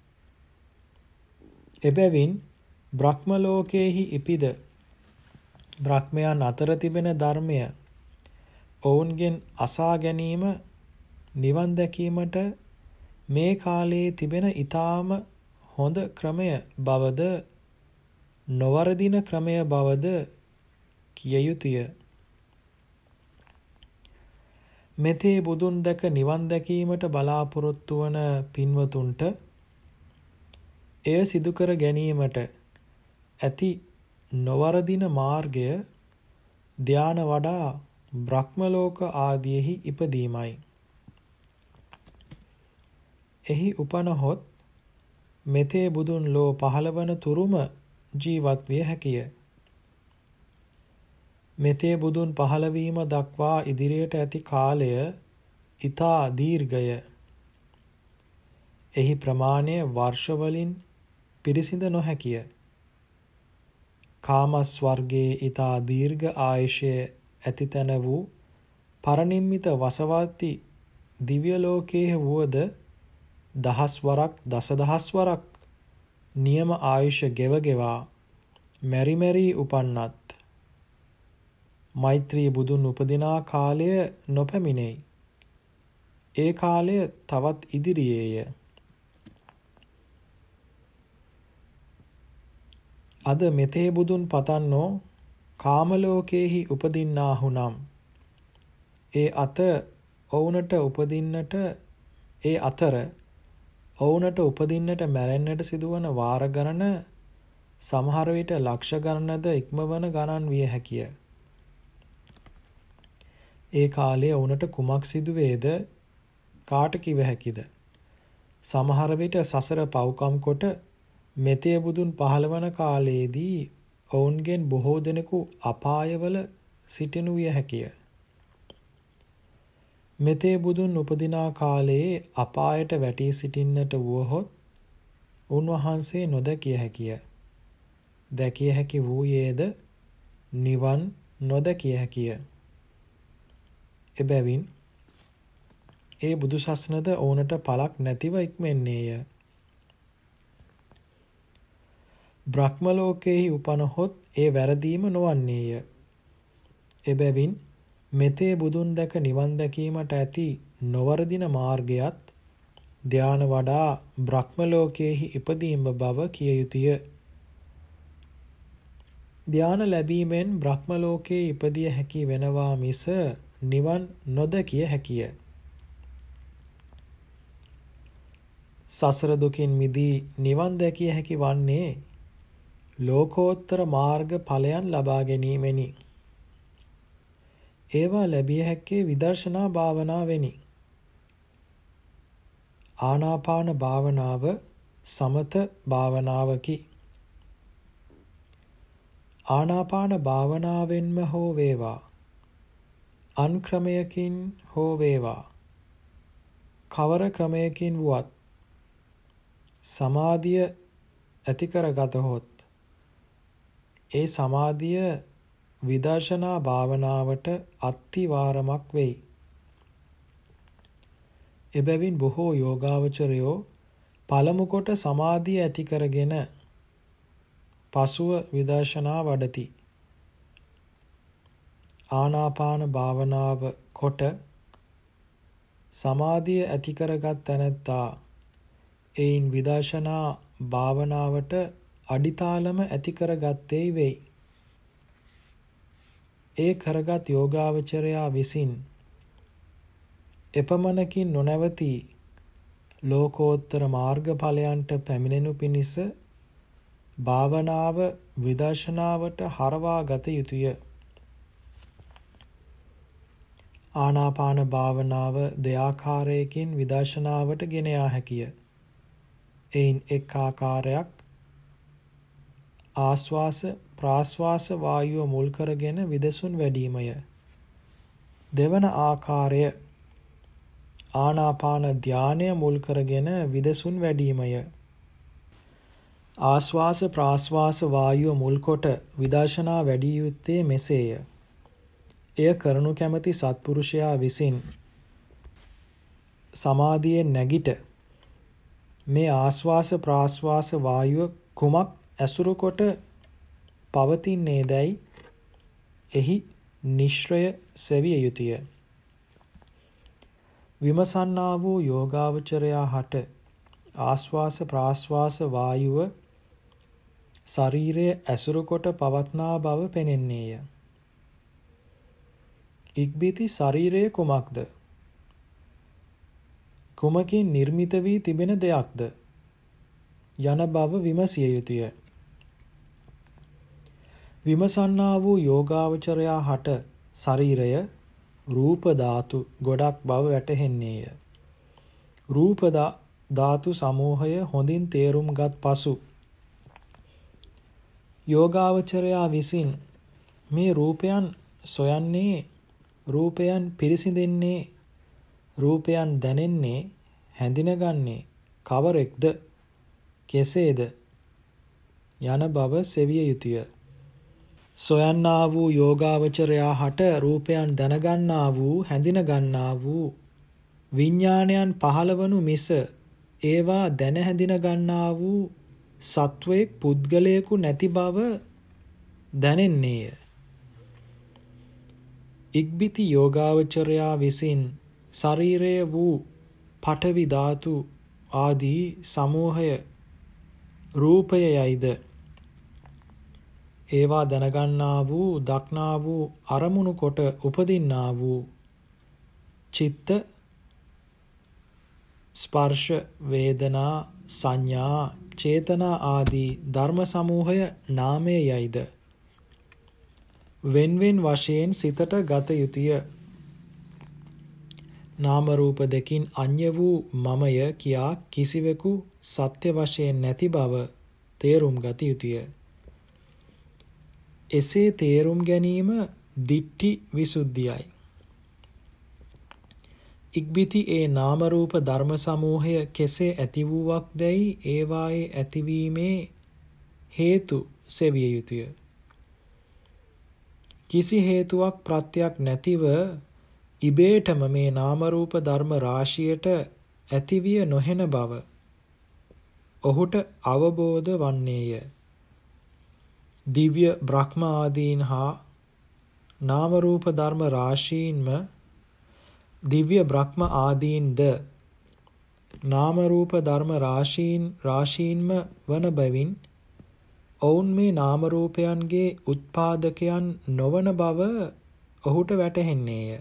එබැවින් බ්‍රහ්ම ලෝකයේහි ඉපිද බ්‍රහ්මයන් අතර තිබෙන ධර්මය ඔවුන්ගෙන් අසා ගැනීම නිවන් දැකීමට මේ කාලයේ තිබෙන ඊටාම හොඳ ක්‍රමය බවද නොවරදින ක්‍රමය බවද කිය යුතුය. මෙතේ බුදුන් දැක නිවන් දැකීමට බලාපොරොත්තු වන පින්වතුන්ට එය සිදු කර ගැනීමට ඇති නොවරදින මාර්ගය ධ්‍යාන වඩා බ්‍රහ්ම ලෝක ආදීෙහි ඉපදීමයි. එහි උපනහොත් මෙතේ බුදුන් ලෝ පහළවන තුරුම ජීවත් විය හැකිය. මෙතේ බුදුන් පහළවීම දක්වා ඉදිරියට ඇති කාලය ඊතා දීර්ඝය. එහි ප්‍රමාණය වර්ෂ වලින් පිරිසිඳ නොහැකිය. කාමස් වර්ගයේ ඊතා දීර්ඝ ආයුෂය ඇති තැන වූ පරිනිම්මිත වසවර්ති දිව්‍ය ලෝකයේ වුවද දහස් වරක් දසදහස් වරක් නියම ආයුෂ ගෙවගෙවා මෙරි මෙරි උපන්නත් මෛත්‍රී බුදුන් උපදිනා කාලය නොපැමිණෙයි. ඒ කාලය තවත් ඉදිරියේය. අද මෙතේ බුදුන් පතන්නෝ කාම ලෝකයේහි උපදින්නාහු නම් ඒ අතර ඔවුනට උපදින්නට මැරෙන්නට සිදුවන වාර ගණන සමහර විට ලක්ෂ ගණනද ඉක්මවන ගණන් විය හැකිය. ඒ කාලයේ ඔවුනට කුමක් සිදුවේද කාට කිව හැකිද? සමහර විට සසර පව්කම් කොට මෙතේ බුදුන් පහළවන කාලයේදී ඔවුන්ගෙන් බොහෝ දෙනෙකු අපායවල සිටිනු විය හැකිය. මෙතේ බුදුන් උපදිනා කාලයේ අපායට වැටී සිටින්නට වුවහොත් උන්වහන්සේ නොදැකිය හැකිය. දැකිය හැකි වූයේද නිවන් නොදැකිය හැකිය. එබැවින් ඒ බුදු සසුනද ඔවුනට පළක් නැතිව ඉක්මෙන්නේය. බ්‍රහ්ම ලෝකයේහි උපනහොත් ඒ වැරදීම නොවන්නේය. එබැවින් මෙතේ බුදුන් දැක නිවන් දැකීමට ඇති නොවරදින මාර්ගයත් ධ්‍යාන වඩා බ්‍රහ්ම ලෝකයේහි ඉපදීම බව කිය යුතුය. ධ්‍යාන ලැබීමෙන් බ්‍රහ්ම ලෝකයේ ඉපදිය හැකි වෙනවා මිස නිවන් නොදැකිය හැකිය. සසර දුකින් මිදී නිවන් දැකිය හැකි වන්නේ ලෝකෝත්තර මාර්ග ඵලයන් ලබා ගැනීමෙනි. ඒවා ලැබිය හැක්කේ විදර්ශනා භාවනාවෙනි. ආනාපාන භාවනාව සමත භාවනාවකි. ආනාපාන භාවනාවෙන්ම හෝ වේවා අන් ක්‍රමයකින් හෝ වේවා කවර ක්‍රමයකින් වුවත් සමාධිය ඇති කරගතහොත් ඒ සමාධිය විදර්ශනා භාවනාවට අත්තිවාරමක් වෙයි. එබැවින් බොහෝ යෝගාවචරයෝ පළමු කොට සමාධිය ඇති කරගෙන පසුව විදර්ශනා වඩති. ආනාපාන භාවනාව කොට සමාධිය ඇති කරගත් තැනැත්තා එයින් විදර්ශනා භාවනාවට අඩිතාලම ඇති කරගත්තේ වෙයි. ඒ කරගත් යෝගාවචරයා විසින් එපමණකින් නොනැවතී ලෝකෝත්තර මාර්ගඵලයන්ට පැමිණෙනු පිණිස භාවනාව විදර්ශනාවට හරවා ගත යුතුය. ආනාපාන භාවනාව දෙආකාරයකින් විදර්ශනාවට ගෙන යා හැකිය. එයින් එක් ආකාරයක් ආශ්වාස ප්‍රාශ්වාස වායුව මුල් කරගෙන විදසුන් වැඩීමය. දෙවන ආකාරය ආනාපාන ධානය මුල් කරගෙන විදසුන් වැඩීමය. ආශ්වාස ප්‍රාශ්වාස වායුව මුල් කොට විදර්ශනා වැඩි යුත්තේ මෙසේය. එය කරනු කැමති සත්පුරුෂයා විසින් සමාධියෙන් නැගිට මේ ආශ්වාස ප්‍රාශ්වාස වායුව කුමක් ඇසුරු කොට පවතින්නේදැයි එහි නිශ්චය සෙවිය යුතුය. විමසන්නා වූ යෝගාවචරයා හට ආශ්වාස ප්‍රාශ්වාස වායුව ශරීරයේ ඇසුරු කොට පවත්නා බව පෙනෙන්නේය. ඉක්බිති ශරීරය කුමක්ද? කුමකින් නිර්මිත වී තිබෙන දෙයක්ද? යන බව විමසිය යුතුය. විමසන්නා වූ යෝගාවචරයා හට ශරීරය රූප ධාතු ගොඩක් බව වැටහෙන්නේය. රූප ධාතු සමූහය හොඳින් තේරුම්ගත් පසු යෝගාවචරයා විසින් මේ රූපයන් සොයන්නේ, රූපයන් පිරිසිඳෙන්නේ, රූපයන් දැනෙන්නේ, හැඳිනගන්නේ කවරෙක්ද, කෙසේද යන බව සෙවිය යුතුය. සොයන්නා වූ යෝගාවචරයා හට රූපයන් දැනගන්නා වූ, හැඳිනගන්නා වූ විඥානයන් පහළවනු මිස ඒවා දැන හැඳිනගන්නා වූ සත්වයෙක් පුද්ගලයෙකු නැති බව දැනෙන්නේය. ඉක්බිති යෝගාවචරයා විසින් ශරීරය වූ පඨවි ධාතු ආදී සමූහය රූපය යයිද ඒවා දැනගන්නා වූ, දක්නා වූ, අරමුණු කොට උපදින්නා වූ චිත්ත, ස්පර්ශ, වේදනා, සංඥා, චේතනා ආදී ධර්ම සමූහය නාමය යයිද වෙන්වෙන් වශයෙන් සිතට ගත යුතුය. නාම රූප දෙකින් අන්‍ය වූ මමය කියා කිසිවෙකු සත්‍ය වශයෙන් නැති බව තේරුම් ගත යුතුය. එසේ තේරුම් ගැනීම දිට්ඨි විසුද්ධියයි. ඉක්බිති ඒ නාම රූප ධර්ම සමූහය කෙසේ ඇති වූවක් දැයි ඒවායේ ඇතිවීමේ හේතු සෙවිය යුතුය. කිසි හේතුවක් ප්‍රත්‍යක් නැතිව ඉබේටම මේ නාම රූප ධර්ම රාශියට ඇතිවිය නොහෙන බව ඔහුට අවබෝධ වන්නේය. දිව්‍ය බ්‍රහ්ම ආදීන් හා නාම රූප ධර්ම රාශීන්ම දිව්‍ය බ්‍රහ්ම ආදීන්ද නාම රූප ධර්ම රාශීන්ම වන බැවින් ඔවුන් මේ නාම රූපයන්ගේ උත්පාදකයන් නොවන බව ඔහුට වැටහෙන්නේය.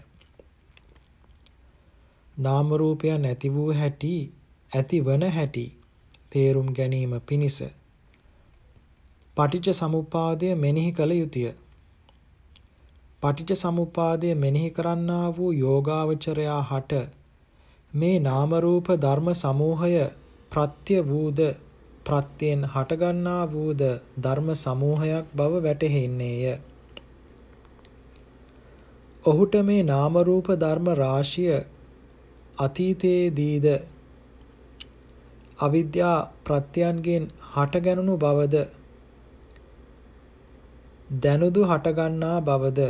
නාම රූපයන් ඇති වූ හැටි, ඇති වන හැටි තේරුම් ගැනීම පිණිස පටිච්ච සමුප්පාදය මෙනෙහි කළ යුතුය. පටිච්ච සමුප්පාදය මෙනෙහි කරන්නා වූ යෝගාවචරයා හට මේ නාම රූප ධර්ම සමූහය ප්‍රත්‍ය වූද, ප්‍රත්‍යයෙන් හටගන්නා වූද ධර්ම සමූහයක් බව වැටහෙන්නේය. ඔහුට මේ නාම රූප ධර්ම රාශිය අතීතයේදීද අවිද්‍යා ප්‍රත්‍යයන්ගෙන් හටගැනුණු බවද, දැනුදු හටගන්නා බවද,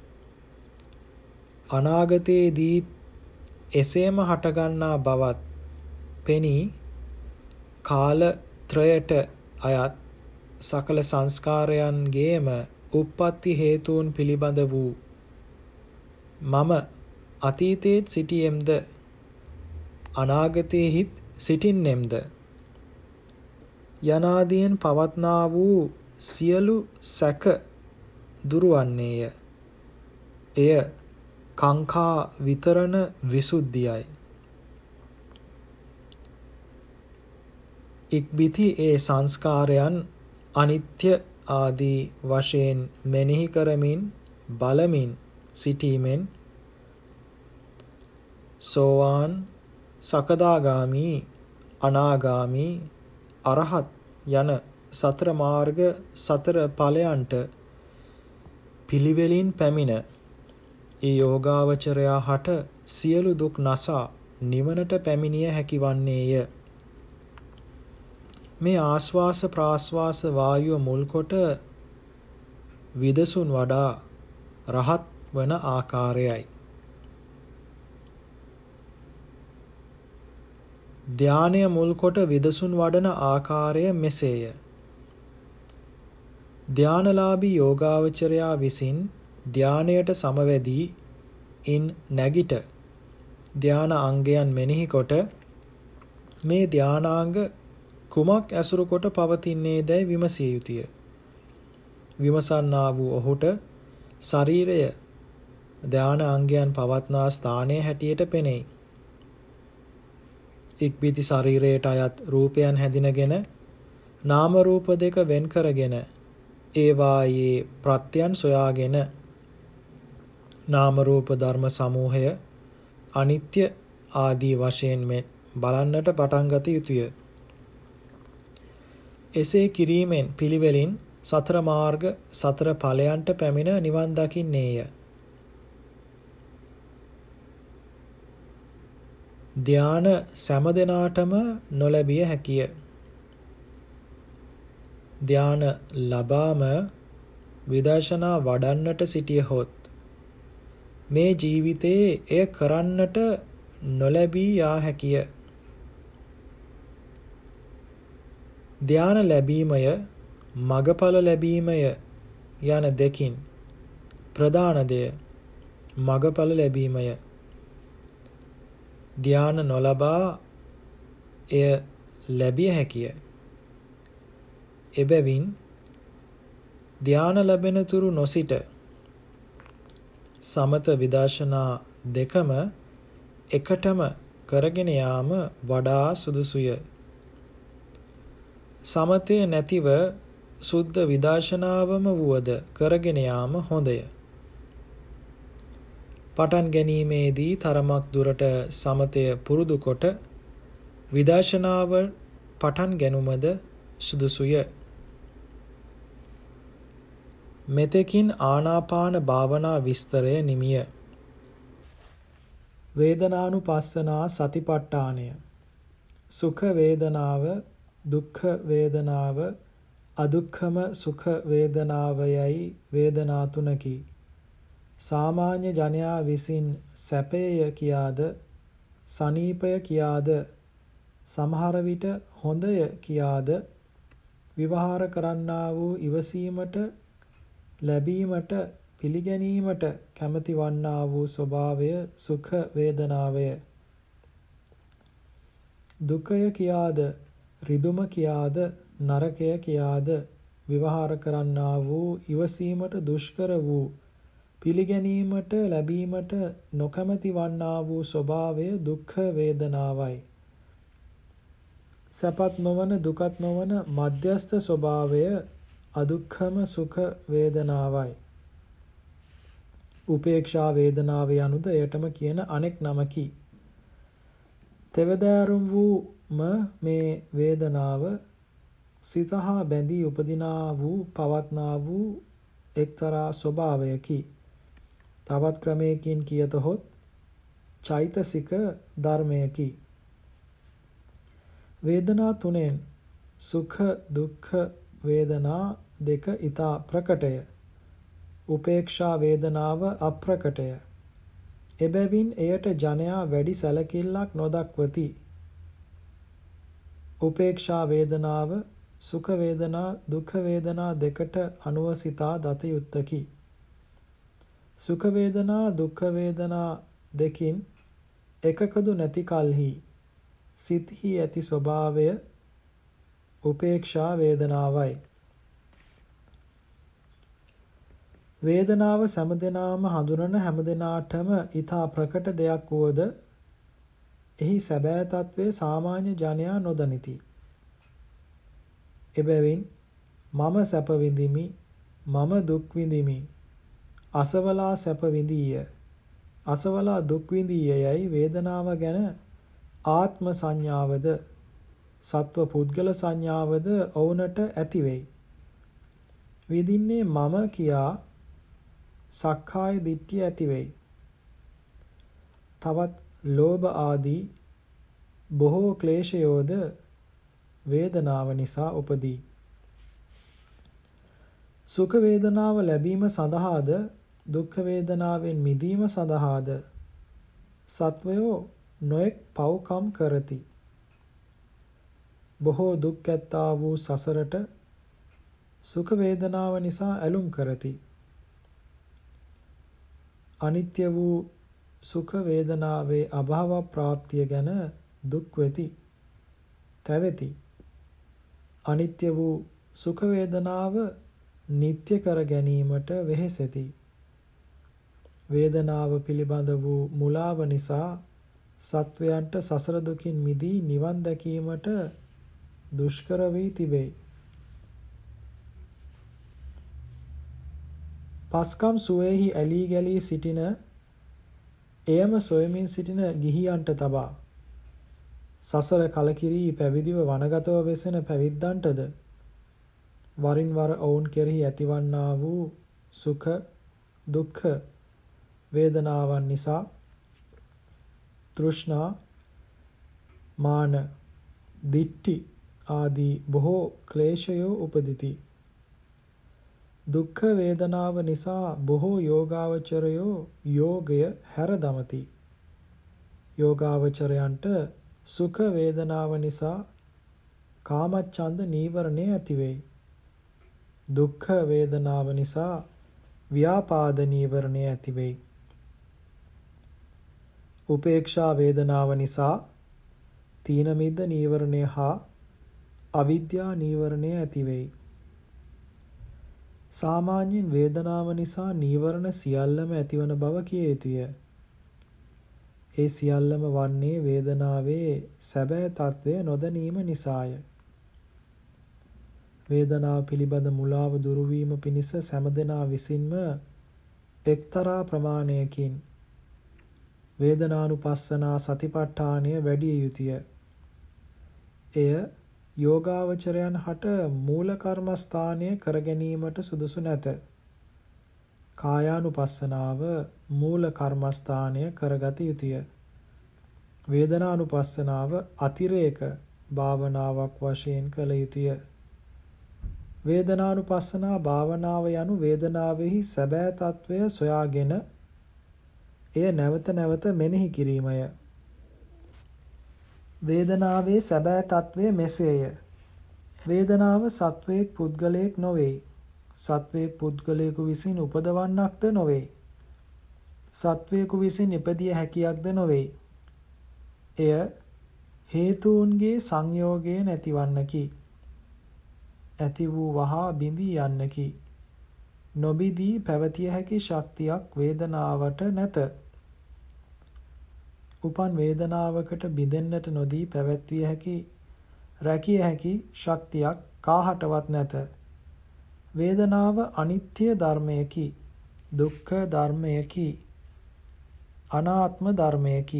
අනාගතයේදී එසේම හටගන්නා බවත් පෙනී කාලත්‍රයට අයත් සකල සංස්කාරයන්ගේම උප්පත්ති හේතුන් පිළිබඳ වූ මම අතීතයේත් සිටියෙම්ද අනාගතයේහිත් සිටින්නෙම්ද යනාදීන් පවත්නා වූ සියලු සැක දුරවන්නේය. එය කාංකා විතරණ විසුද්ධියයි. ඉක්බිති ඒ සංස්කාරයන් අනිත්‍ය ආදී වශයෙන් මෙනෙහි කරමින් බලමින් සිටීමෙන් සෝවාන්, සකදාගාමි, අනාගාමි, අරහත් යන සතර මාර්ග සතර ඵලයන්ට පිළිවෙලින් පැමිණ ඒ යෝගාවචරයා හට සියලු දුක් නසා නිවනට පැමිණිය හැකි වන්නේය. මේ ආස්වාස ප්‍රාස්වාස වායුව මුල් කොට විදසුන් වඩා රහත් වන ආකාරයයි. ධානය මුල් කොට විදසුන් වඩන ආකාරය මෙසේය. ධානලාභී යෝගාවචරයා විසින් ධානයට සමවැදී ඉන් නැගිට ධාන අංගයන් මෙනෙහි කොට මේ ධානාංග කුමක් ඇසුරු කොට පවතින්නේ දැයි විමසිය යුතුය. විමසන්නා වූ ඔහුට ශරීරය ධාන අංගයන් පවත්නා ස්ථානයේ හැටියට පෙනෙයි. ඉක්බිති ශරීරයට අයත් රූපයන් හැඳිනගෙන නාම රූප දෙක වෙන් කරගෙන ඒවායේ ප්‍රත්‍යයන් සොයාගෙන නාම රූප ධර්ම සමූහය අනිත්‍ය ආදී වශයෙන් බලන්නට පටන් ගත යුතුය. එසේ කිරීමෙන් පිළිවෙලින් සතර මාර්ග සතර ඵලයන්ට පැමිණ නිවන් දකින්නේය. ධාන සෑම දිනාටම නොලැබිය හැකිය. ධාන ලබාම විදර්ශනා වඩන්නට සිටියහොත් මේ ජීවිතයේ එය කරන්නට නොලැබී යා හැකිය. ධාන ලැබීමය මගඵල ලැබීමය යන දෙකින් ප්‍රධාන දෙය මගඵල ලැබීමය. ධාන නොලබා එය ලැබිය හැකිය. එබැවින් ධාන ලැබෙන තුරු නොසිට සමත විදර්ශනා දෙකම එකටම කරගෙන යාම වඩා සුදුසුය. සමතය නැතිව සුද්ධ විදර්ශනාවම වුවද කරගෙන යාම හොඳය. පටන් ගැනීමේදී තරමක් දුරට සමතය පුරුදු කොට විදර්ශනාව පටන් ගැනුමද සුදුසුය. මෙතෙකින් ආනාපාන භාවනා විස්තරය නිමිය. වේදනානුපස්සනා සතිපට්ඨානය. සුඛ වේදනාව, දුක්ඛ වේදනාව, අදුක්ඛම සුඛ වේදනාවයයි වේදනා තුනකි. සාමාන්‍ය ජනයා විසින් සැපය කියාද සනීපය කියාද සමහර විට හොඳය කියාද විවහාර කරන්නා වූ ඉවසීමට ලැබීමට පිළිගැනීමට කැමති වන්නා වූ ස්වභාවය සුඛ වේදනාවය. දුකය කියාද රිදුම කියාද නරකය කියාද විවහාර කරන්නා වූ ඉවසීමට දුෂ්කර වූ පිළිගැනීමට ලැබීමට නොකමැති වන්නා වූ ස්වභාවය දුක්ඛ වේදනාවයි. සැපත් නොවන දුකත් නොවන මධ්‍යස්ථ ස්වභාවය අදුක්ඛම සුඛ වේදනාවයි. උපේක්ෂා වේදනාව යනුද එයටම කියන අනෙක් නමකි. තෙවදාරුම් වූම මේ වේදනාව සිත හා බැඳී උපදිනා වූ පවත්නා වූ එක්තරා ස්වභාවයකි. තවත් ක්‍රමයකින් කියතොත් චෛතසික ධර්මයකි. වේදනා තුනෙන් සුඛ දුක්ඛ වේදනා දෙක ඊතා ප්‍රකටය. උපේක්ෂා වේදනාව අප්‍රකටය. එබැවින් එයට ජනයා වැඩි සැලකිල්ලක් නොදක්වති. උපේක්ෂා වේදනාව සුඛ වේදනා දුක්ඛ වේදනා දෙකට අනුව සිතා දත යුත්තකි. සුඛ වේදනා දුක්ඛ වේදනා දෙකින් එකකදු නැති කලෙහි සිතෙහි ඇති ස්වභාවය උපේක්ෂා වේදනාවයි. වේදනාව සෑමදෙනාම හඳුනන හැමදෙනාටම ඊතා ප්‍රකට දෙයක් වුවද එහි සැබෑ තත්වය සාමාන්‍ය ජනයා නොදනිති. එබැවින් මම සැප විඳිමි, මම දුක් විඳිමි. අසවලා සැප විඳීය, අසවලා දුක් විඳීය යයි වේදනාව ගැන ආත්ම සංඥාවද සත්ව පුද්ගල සංඥාවද ඔවුනට ඇති වෙයි. විඳින්නේ මම කියා සක්කාය දිට්ඨිය ඇති වෙයි. තවත් ලෝභ ආදී බොහෝ ක්ලේශයෝද වේදනාව නිසා උපදී. සුඛ වේදනාව ලැබීම සඳහාද දුක්ඛ වේදනාවෙන් මිදීම සඳහාද සත්වයෝ නොඑක් පව්කම් කරති. බොහෝ දුක් ඇත්තා වූ සසරට සුඛ වේදනාව නිසා ඇලුම් කරති. අනිත්‍ය වූ සුඛ වේදනාවේ අභාව ප්‍රාප්තිය ගැන දුක් වෙති, තැවෙති. අනිත්‍ය වූ සුඛ වේදනාව නිත්‍ය කර ගැනීමට වෙහෙසෙති. වේදනාව පිළිබඳ වූ මුලාව නිසා සත්වයන්ට සසර දුකින් මිදී නිවන් දැකීමට දුෂ්කර වී තිබේ. පස්කම් සුවේහි ඇලී ගැලී සිටින, එයම සොයමින් සිටින ගිහියන්ට තබා සසර කලකිරී පැවිදිව වනගතව වෙසෙන පැවිද්දන්ටද වරින් වර ඔවුන් කෙරෙහි ඇතිවන්නා වූ සුඛ දුක්ඛ වේදනාවන් නිසා තෘෂ්ණා, මාන, දිට්ඨි ආදී බොහෝ ක්ලේශයෝ උපදිති. දුක්ඛ වේදනාව නිසා බොහෝ යෝගාවචරයෝ යෝගය හැර දමති. යෝගාවචරයන්ට සුඛ වේදනාව නිසා කාමච්ඡන්ද නීවරණය ඇති වෙයි. දුක්ඛ වේදනාව නිසා ව්‍යාපාද නීවරණය ඇති වෙයි. උපේක්ෂා වේදනාව නිසා තීන මිද්ද නීවරණය හා අවිද්‍යා නීවරණය ඇති වෙයි. සාමාන්‍යයෙන් වේදනාව නිසා නීවරණ සියල්ලම ඇතිවන බව කිය යුතුය. ඒ සියල්ලම වන්නේ වේදනාවේ සැබෑ తත්වය නොදැනීම නිසාය. වේදනාව පිළිබඳ මුලාව දුරු වීම පිණිස සෑමදෙනා විසින්ම එක්තරා ප්‍රමාණයකින් වේදනානුපස්සනා සතිපට්ඨානය වැඩි යුතුය. එය යෝගාවචරයන් හට මූල කර්මස්ථානය කර ගැනීමට සුදුසු නැත. කායානුපස්සනාව මූල කර්මස්ථානය කරගත යුතුය. වේදනානුපස්සනාව අතිරේක භාවනාවක් වශයෙන් කළ යුතුය. වේදනානුපස්සනා භාවනාව යනු වේදනාවෙහි සැබෑ తත්වය සොයාගෙන එය නැවත නැවත මෙනෙහි කිරීමය. වේදනාවේ සැබෑ తත්වය මෙසේය. වේදනාව සත්වයේක් පුද්ගලයෙක් නොවේ. සත්වයේක් පුද්ගලයෙකු විසින් උපදවන්නක්ද නොවේ. සත්වයේකු විසින් ඉපදිය හැකියක්ද නොවේ. එය හේතුන්ගේ සංයෝගයෙන් ඇතිවන්නකි. ඇති වූ වහා බිඳී යන්නකි. නොබිදී පැවතිය හැකි ශක්තියක් වේදනාවට නැත. උපන් වේදනාවකට බිඳෙන්නට නොදී පැවැත්විය හැකි, රැකිය හැකි ශක්තියක් කාහටවත් නැත. වේදනාව අනිත්‍ය ධර්මයකි, දුක්ඛ ධර්මයකි, අනාත්ම ධර්මයකි.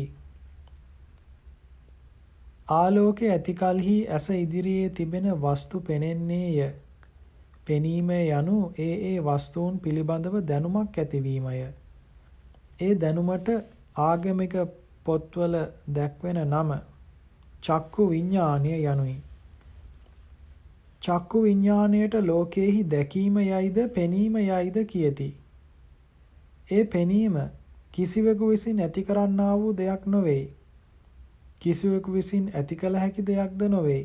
ආලෝකයේ ඇති කලෙහි ඇස ඉදිරියේ තිබෙන වස්තු පෙනෙන්නේය. පෙනීම යනු ඒ වස්තුන් පිළිබඳව දැනුමක් ඇතිවීමය. ඒ දැනුමට ආගමික පොත්වල දැක්වෙන නම චක්කු විඥානය යනුයි. චක්කු විඥාණයට ලෝකයේහි දැකීම යයිද පෙනීම යයිද කියති. ඒ පෙනීම කිසිවෙකු විසින් ඇති කරන්නා වූ දෙයක් නොවේ. කිසිවෙකු විසින් ඇති කළ හැකි දෙයක්ද නොවේ.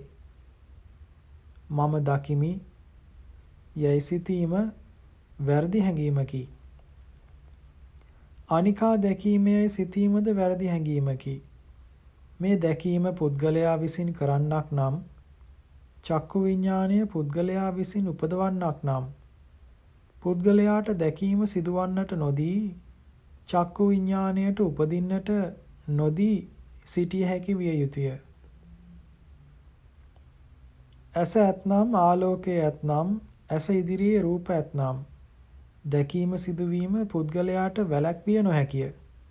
මම දකිමි යයි සිතීම වැරදි හැඟීමකි. අනිකා දැකීමයි සිතීමද වැරදි හැඟීමකි. මේ දැකීම පුද්ගලයා විසින් කරන්නක් නම් චක්කු විඥානය පුද්ගලයා විසින් උපදවන්නක් නම් පුද්ගලයාට දැකීම සිදුවන්නට නොදී චක්කු විඥානයට උපදින්නට නොදී සිටිය හැකි විය යුතුය. ඇස ඇතනම් ආලෝකය ඇතනම් ඇස ඉදිරියේ රූප ඇතනම් දැකීම සිදුවීම පුද්ගලයාට වැළැක්විය නොහැකිය.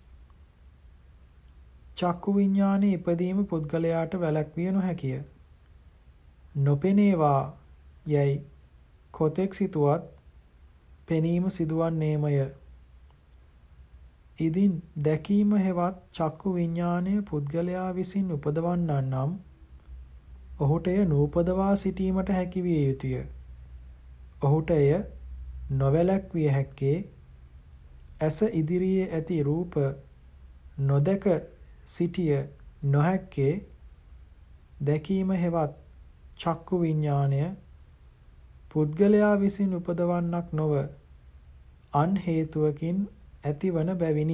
චක්කු විඤ්ඤාණයේ ඉපදීම පුද්ගලයාට වැළැක්විය නොහැකිය. නොපෙනේවා යයි කොතෙක් සිතුවත් පෙනීම සිදුවන්නේමය. ඉදින් දැකීම හෙවත් චක්කු විඤ්ඤාණය පුද්ගලයා විසින් උපදවන්නන් නම් ඔහුට එය නූපදවා සිටීමට හැකි විය යුතුය. ඔහුට එය නොවැළැක්විය හැක්කේ ඇස ඉදිරියේ ඇති රූප නොදක සිටිය නොහැක්කේ දැකීම හෙවත් චක්කු විඤ්ඤාණය පුද්ගලයා විසින් උපදවන්නක් නොව අන් හේතුවකින් ඇතිවන බැවිනි.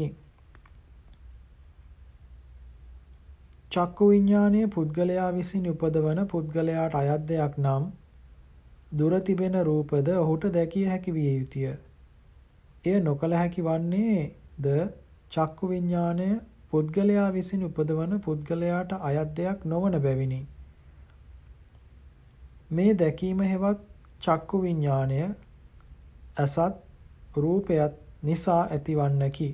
චක්කු විඤ්ඤාණය පුද්ගලයා විසින් උපදවන පුද්ගලයාට අයත් දෙයක් නම් දුර තිබෙන රූපද ඔහුට දැකිය හැකි විය යුතුය. එය නොකළ හැකි වන්නේද චක්කු විඤ්ඤාණය පුද්ගලයා විසින් උපදවන පුද්ගලයාට අයත් දෙයක් නොවන බැවිනි. මේ දැකීම හෙවත් චක්කු විඤ්ඤාණය අසත් රූපයත් නිසා ඇතිවන්නකි.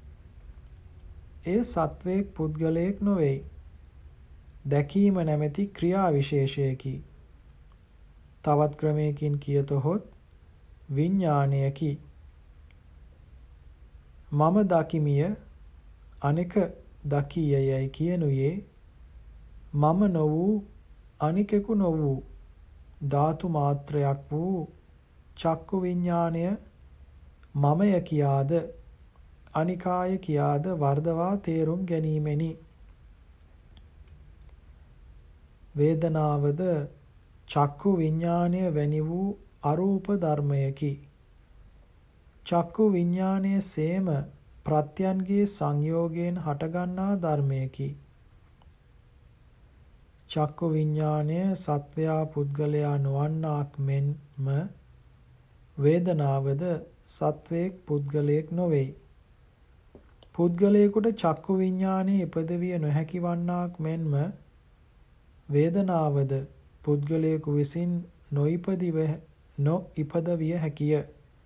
එය සත්වයක් පුද්ගලයෙක් නොවේ. දැකීම නැමැති ක්‍රියා විශේෂයකි. තවත් ක්‍රමයකින් කියතොත් විඤ්ඤාණයකි. මම දකිමිය අනෙක දකීයයි කියනුයේ මම නො වූ අනිකෙකු නො වූ ධාතු මාත්‍රයක් වූ චක්කු විඤ්ඤාණය මමය කියාද අනිකාය කියාද වර්ධවා තේරුම් ගැනීමෙනි. වේදනාවද චක්කු විඤ්ඤාණය වැනි වූ අරූප ධර්මයකි. චක්කු විඤ්ඤාණය සේම ප්‍රත්‍යයන්ගේ සංයෝගයෙන් හටගන්නා ධර්මයකි. චක්කු විඤ්ඤාණය සත්වයා පුද්ගලයා නොවන්නාක් මෙන්ම වේදනාවද සත්වයෙක් පුද්ගලයෙක් නොවේ. පුද්ගලයෙකුට චක්කු විඤ්ඤාණය ඉපදවිය නොහැකි වන්නාක් මෙන්ම වේදනාවද පුද්ගලයෙකු විසින් නොඉපදවිය හැකිය.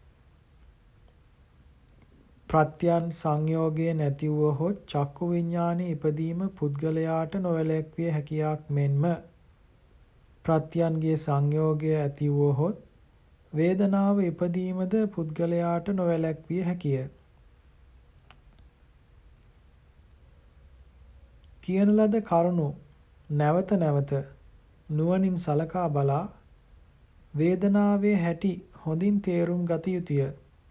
ප්‍රත්‍යයන් සංයෝගයේ නැති වූහොත් චක්කු විඤ්ඤාණයේ ඉපදීම පුද්ගලයාට නොවැළැක්විය හැකියාක් මෙන්ම ප්‍රත්‍යයන්ගේ සංයෝගය ඇති වූහොත් වේදනාව ඉපදීමද පුද්ගලයාට නොවැළැක්විය හැකිය. කියන ලද කරුණු නැවත නැවත නුවණින් සලකා බලා වේදනාවේ හැටි හොඳින් තේරුම් ගත යුතුය.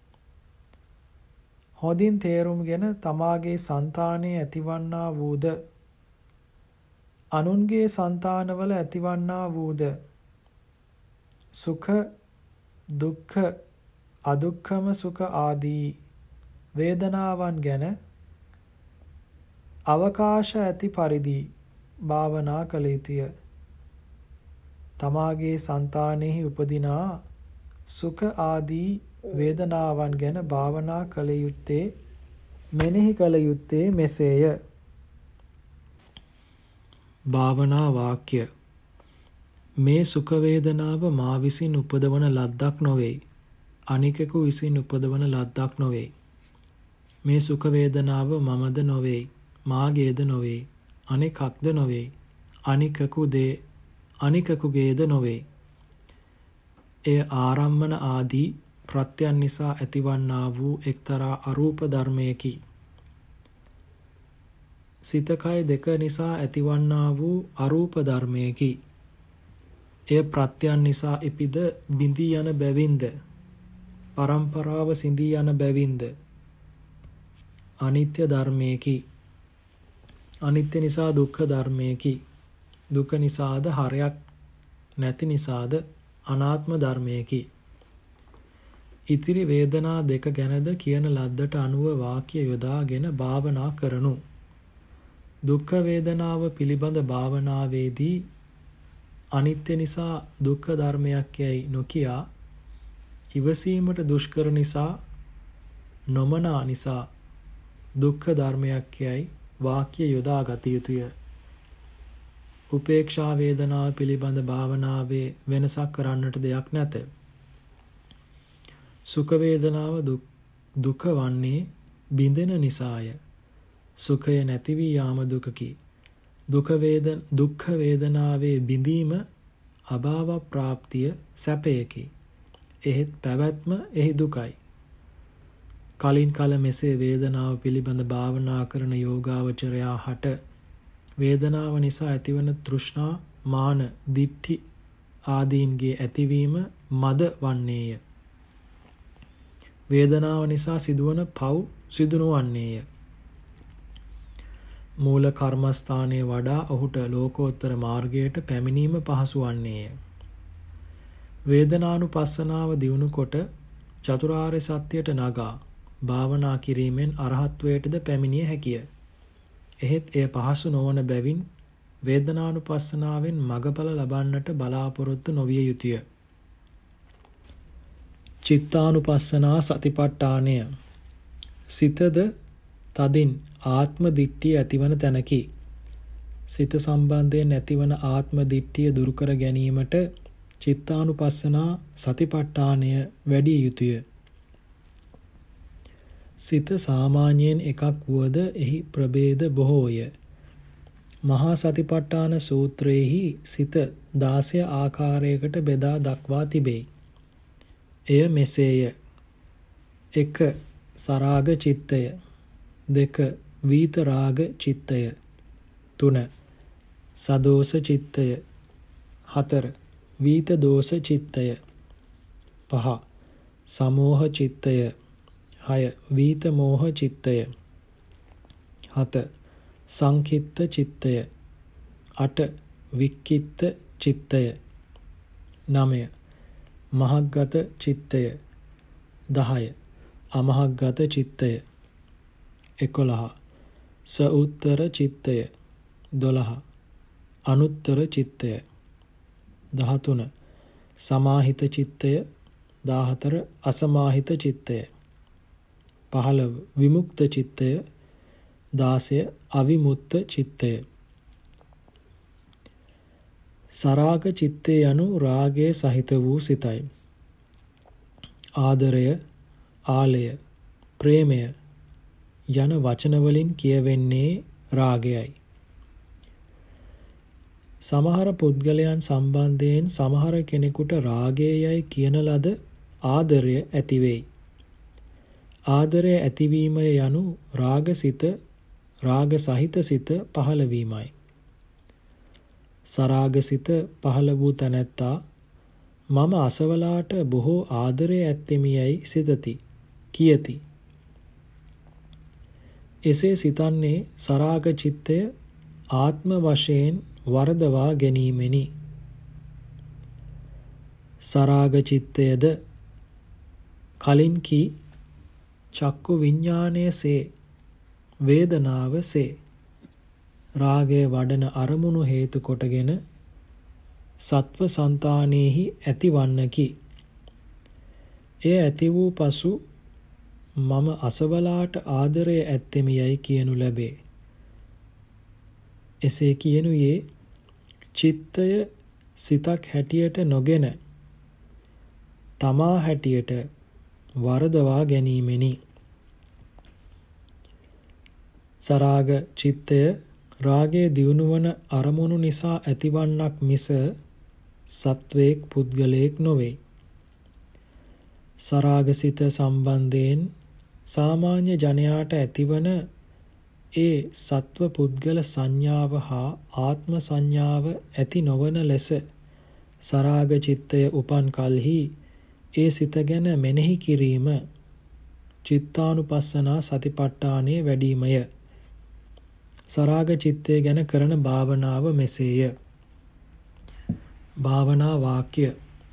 හොඳින් තේරුම්ගෙන තමාගේ సంతානයේ ඇතිවන්නා වූද අනුන්ගේ సంతානවල ඇතිවන්නා වූද සුඛ දුක්ඛ අදුක්ඛම සුඛ ආදී වේදනාවන් ගැන අවකාශ ඇති පරිදි භාවනා කළ යුතුය. තමාගේ సంతානෙහි උපදිනා සුඛ ආදී වේදනාවන් ගැන භාවනා කළ යුත්තේ මෙනෙහි කළ යුත්තේ මෙසේය. භාවනා වාක්‍ය මේ සුඛ වේදනාව මා විසින් උපදවන ලද්දක් නොවේ. අනිකෙකු විසින් උපදවන ලද්දක් නොවේ. මේ සුඛ වේදනාව මමද නොවේ. මාගේද නොවේ. අනෙකක්ද නොවේ. අනිකකුගේද නොවේ. එය ආරම්මන ආදී ප්‍රත්‍යයන් නිසා ඇතිවන්නා වූ එක්තරා අරූප ධර්මයකි. සිත කය දෙක නිසා ඇතිවන්නා වූ අරූප ධර්මයකි. එය ප්‍රත්‍යයන් නිසා ඉපිද බිඳී යන බැවින්ද පරම්පරාව සිඳී යන බැවින්ද අනිත්‍ය ධර්මයකි. අනිත්‍ය නිසා දුක්ඛ ධර්මයකි. දුක නිසාද හරයක් නැති නිසාද අනාත්ම ධර්මයකි. ඉතිරි වේදනා දෙක ගැනද කියන ලද්දට අනුව වාක්‍ය යොදාගෙන භාවනා කරනු. දුක්ඛ වේදනාව පිළිබඳ භාවනාවේදී අනිත්‍ය නිසා දුක්ඛ ධර්මයක් යයි නොකියා ඉවසීමට දුෂ්කර නිසා නොමනා නිසා දුක්ඛ ධර්මයක් යයි වාක්‍ය යොදා ගත යුතුය. උපේක්ෂා වේදනාව පිළිබඳ භාවනාවේ වෙනසක් කරන්නට දෙයක් නැත. සුඛ වේදනාව දුක වන්නේ බිඳෙන නිසාය. සුඛය නැති වී යාම දුකකි. දුක්ඛ වේදනාවේ බිඳීම අභාව ප්‍රාප්තිය සැපයකි. එහෙත් පැවැත්ම එහි දුකයි. කලින් කල මෙසේ වේදනාව පිළිබඳ භාවනා කරන යෝගාවචරයා හට වේදනාව නිසා ඇතිවන තෘෂ්ණා, මාන, දිට්ඨි ආදීන්ගේ ඇතිවීම මද වන්නේය. වේදනාව නිසා සිදුවන පව් සිදු නොවන්නේය. මූල කර්මස්ථානයේ වඩා ඔහුට ලෝකෝත්තර මාර්ගයට පැමිණීම පහසු වන්නේය. වේදනානුපස්සනාව දියුණු කොට චතුරාර්ය සත්‍යයට නගා භාවනා කිරීමෙන් අරහත්වයටද පැමිණිය හැකිය. එහෙත් එය පහසු නොවන බැවින් වේදනානුපස්සනාවෙන් මගඵල ලබන්නට බලාපොරොත්තු නොවිය යුතුය. චිත්තානුපස්සනා සතිපට්ඨානය. සිතද තදින් ආත්ම දිට්ඨිය ඇතිවන තැනකි. සිත සම්බන්ධයෙන් ඇතිවන ආත්ම දිට්ඨිය දුරු කර ගැනීමට චිත්තානුපස්සනා සතිපට්ඨානය වැඩි යුතුය. සිත සාමාන්‍යයෙන් එකක් වුවද එහි ප්‍රභේද බොහෝය. මහා සතිපට්ඨාන සූත්‍රයේහි සිත 16 ආකාරයකට බෙදා දක්වා තිබේ. එය මෙසේය. 1. සරාග චිත්තය. 2. වීතරාග චිත්තය. 3. සදෝස චිත්තය. 4. වීත දෝස චිත්තය. 5. සමෝහ චිත්තය. 6. වීත මෝහ චිත්තය. 7. සංකිත්ත චිත්තය. 8. වික්කිත්ත චිත්තය. 9. මහග්ගත චිත්තය. 10. අමහග්ගත චිත්තය. 11. සඋත්තර චිත්තය. 12. අනුත්තර චිත්තය. 13. සමාහිත චිත්තය. 14. අසමාහිත චිත්තය. 15. විමුක්ත චිත්තය. 16. අවිමුක්ත චිත්තය. සරාග චිත්තය යනු රාගයේ සහිත වූ සිතයි. ආදරය, ආලය, ප්‍රේමය යන වචන වලින් කියවෙන්නේ රාගයයි. සමහර පුද්ගලයන් සම්බන්ධයෙන් සමහර කෙනෙකුට රාගයයි කියන ලද ආදරය ඇති වෙයි. ආදරය ඇතිවීම යනු රාගසිත, රාග සහිත සිත පහළ වීමයි. සරාගසිත පහළ වූ තැනැත්තා මම අසවලාට බොහෝ ආදරය ඇත්තෙමියයි සිතති, කියති. එසේ සිතන්නේ සරාග චිත්තය ආත්ම වශයෙන් වරදවා ගැනීමෙනි. සරාග චිත්තයද කලින් කී චක්කු විඤ්ඤාණයසේ වේදනාවසේ රාගය වඩන අරමුණු හේතු කොටගෙන සත්ව సంతානෙහි ඇතිවන්නකි. එය ඇති වූ පසු මම අසවලාට ආදරය ඇත්තෙමියයි කියනු ලැබේ. එසේ කියනුයේ චිත්තය සිතක් හැටියට නොගෙන තමා හැටියට වරදවා ගැනීමෙනි. සරාග චිත්තය රාගයේ දියුණුවන අරමුණු නිසා ඇතිවන්නක් මිස සත්වයක් පුද්ගලයෙක් නොවේ. සරාගසිත සම්බන්ධයෙන් සාමාන්‍ය ජනයාට ඇතිවන ඒ සත්ව පුද්ගල සංඥාව හා ආත්ම සංඥාව ඇති නොවන ලෙස සරාග චිත්තය උපන් කලෙහි ඒ සිත ගැන මෙනෙහි කිරීම චිත්තානුපස්සනා සතිපට්ඨානයේ වැඩිමය. සරාග චිත්තය ගැන කරන භාවනාව මෙසේය. භාවනා වාක්‍ය.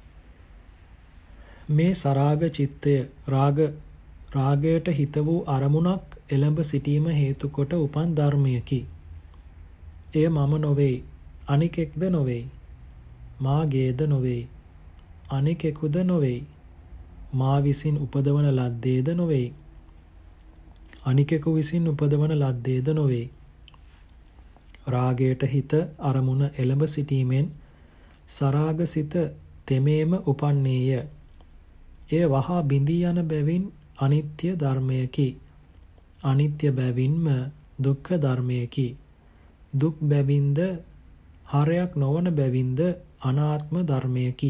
මේ සරාග චිත්තය රාගයට හිත වූ අරමුණක් එළඹ සිටීම හේතු කොට උපන් ධර්මයකි. එය මම නොවේයි, අනිකෙක්ද නොවේයි, මාගේද නොවේයි, අනිකෙකුද නොවේයි, මා විසින් උපදවන ලද්දේද නොවේයි, අනිකෙකු විසින් උපදවන ලද්දේද නොවේයි. රාගයට හිත අරමුණ එළඹ සිටීමෙන් සරාගසිත තෙමේම උපන්නේය. එය වහා බිඳී යන බැවින් අනිත්‍ය ධර්මයකි. අනිත්‍ය බැවින්ම දුක්ඛ ධර්මයකි. දුක් බැවින්ද හරයක් නොවන බැවින්ද අනාත්ම ධර්මයකි.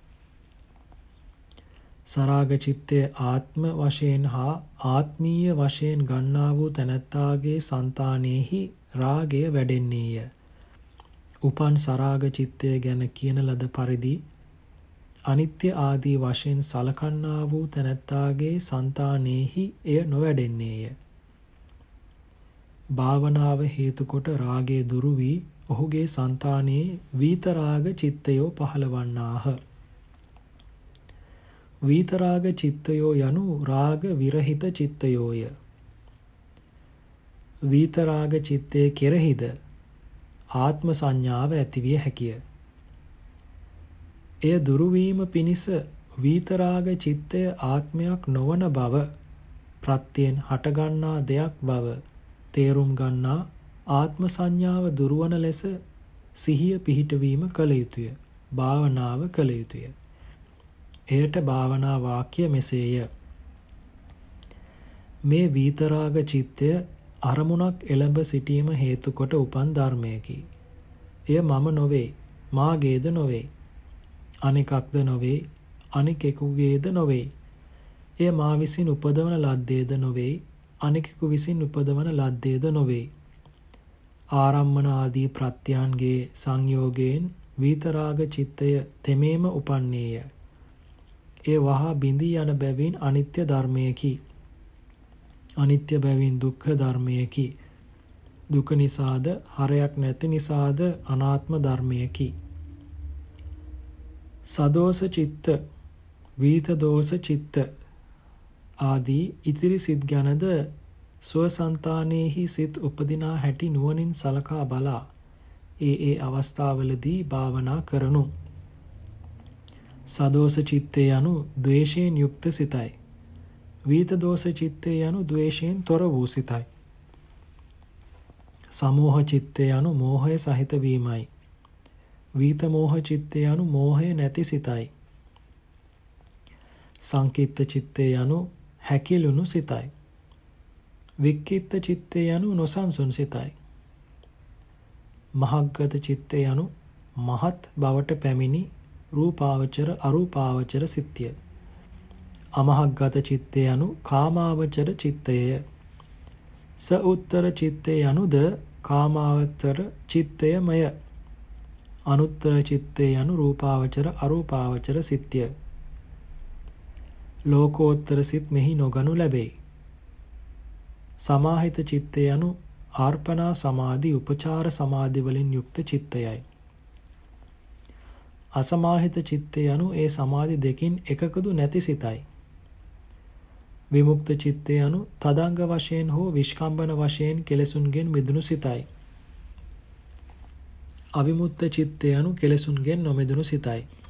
සරාග චිත්තය ආත්ම වශයෙන් හා ආත්මීය වශයෙන් ගන්නා වූ තැනැත්තාගේ సంతානෙහි රාගය වැඩෙන්නේය. උපන් සරාග චිත්තය ගැන කියන ලද පරිදි අනිත්‍ය ආදී වශයෙන් සලකන්නා වූ තැනැත්තාගේ సంతානෙහි එය නොවැඩෙන්නේය. භාවනාව හේතු කොට රාගය දුරු වී ඔහුගේ సంతානයේ විතරාග චිත්තයෝ පහළවන්නාහ. විතරාග චිත්තයෝ යනු රාග විරහිත චිත්තයෝය. විතරාග චිත්තයේ කෙරෙහිද ආත්ම සංඥාව ඇතිවිය හැකිය. එය දුරු වීම පිණිස විතරාග චිත්තය ආත්මයක් නොවන බව ප්‍රත්‍යයෙන් හටගන්නා දෙයක් බව තේරුම් ගන්නා ආත්ම සංඥාව දුරවන ලෙස සිහිය පිහිටවීම කළ යුතුය. භාවනාව කළ යුතුය. එයට භාවනා වාක්‍ය මෙසේය. මේ විතරාග චිත්තය අරමුණක් එළඹ සිටීම හේතු කොට උපන් ධර්මයකි. එය මම නොවේ, මාගේද නොවේ, අනෙකක්ද නොවේ, අනෙකෙකුගේද නොවේ. එය මා විසින් උපදවන ලද්දේද නොවේ, අනෙකෙකු විසින් උපදවන ලද්දේද නොවේ. ආරම්මන ආදී ප්‍රත්‍යයන්ගේ සංයෝගයෙන් විතරාග චිත්තය තෙමේම උපන්නේය. ඒ වහා බිඳී යන බැවින් අනිත්‍ය ධර්මයකි. අනිත්‍ය බැවින් දුක්ඛ ධර්මයකි. දුක නිසාද හරයක් නැති නිසාද අනාත්ම ධර්මයකි. සදෝෂ චිත්ත, වීත දෝෂ චිත්ත ආදී ඉතිරි සිත් ගැනද ස්වසංතානෙහි සිත් උපදිනා හැටි නුවණින් සලකා බලා ඒ අවස්ථාවලදී භාවනා කරනු. සදෝෂ චිත්තය යනු ද්වේෂයෙන් යුක්ත සිතයි. වීත දෝෂ චිත්තය යනු ද්වේෂයෙන් තොර වූ සිතයි. සමෝහ චිත්තය යනු මෝහය සහිත වීමයි. වීත මෝහ චිත්තය යනු මෝහය නැති සිතයි. සංකිට්ත චිත්තය යනු හැකිලුණු සිතයි. වික්කිත්ත චිත්තය යනු නොසන්සුන් සිතයි. මහග්ගත චිත්තය යනු මහත් බවට පැමිණි රූපාවචර අරූපාවචර සිත්ය. අමහග්ගත චිත්තය යනු කාමාවචර චිත්තය. ස උත්තර චිත්තය යනුද කාමාවචර චිත්තයමය. අනුත්තර චිත්තය යනු රූපාවචර අරූපාවචර සිත්ය. ලෝකෝත්තර සිත් මෙහි නොගනු ලැබේ. සමාහිත චිත්තය යනු ආර්පණා සමාධි උපචාර සමාධි වලින් යුක්ත චිත්තයයි. අසමාහිත චිත්තය යනු ඒ සමාධි දෙකින් එකකදු නැති සිතයි. විමුක්ත චිත්තය යනු තදංග වශයෙන් හෝ විස්කම්බන වශයෙන් කෙලෙසුන්ගෙන් මිදුණු සිතයි. අවිමුක්ත චිත්තය යනු කෙලෙසුන්ගෙන් නොමිදුණු සිතයි.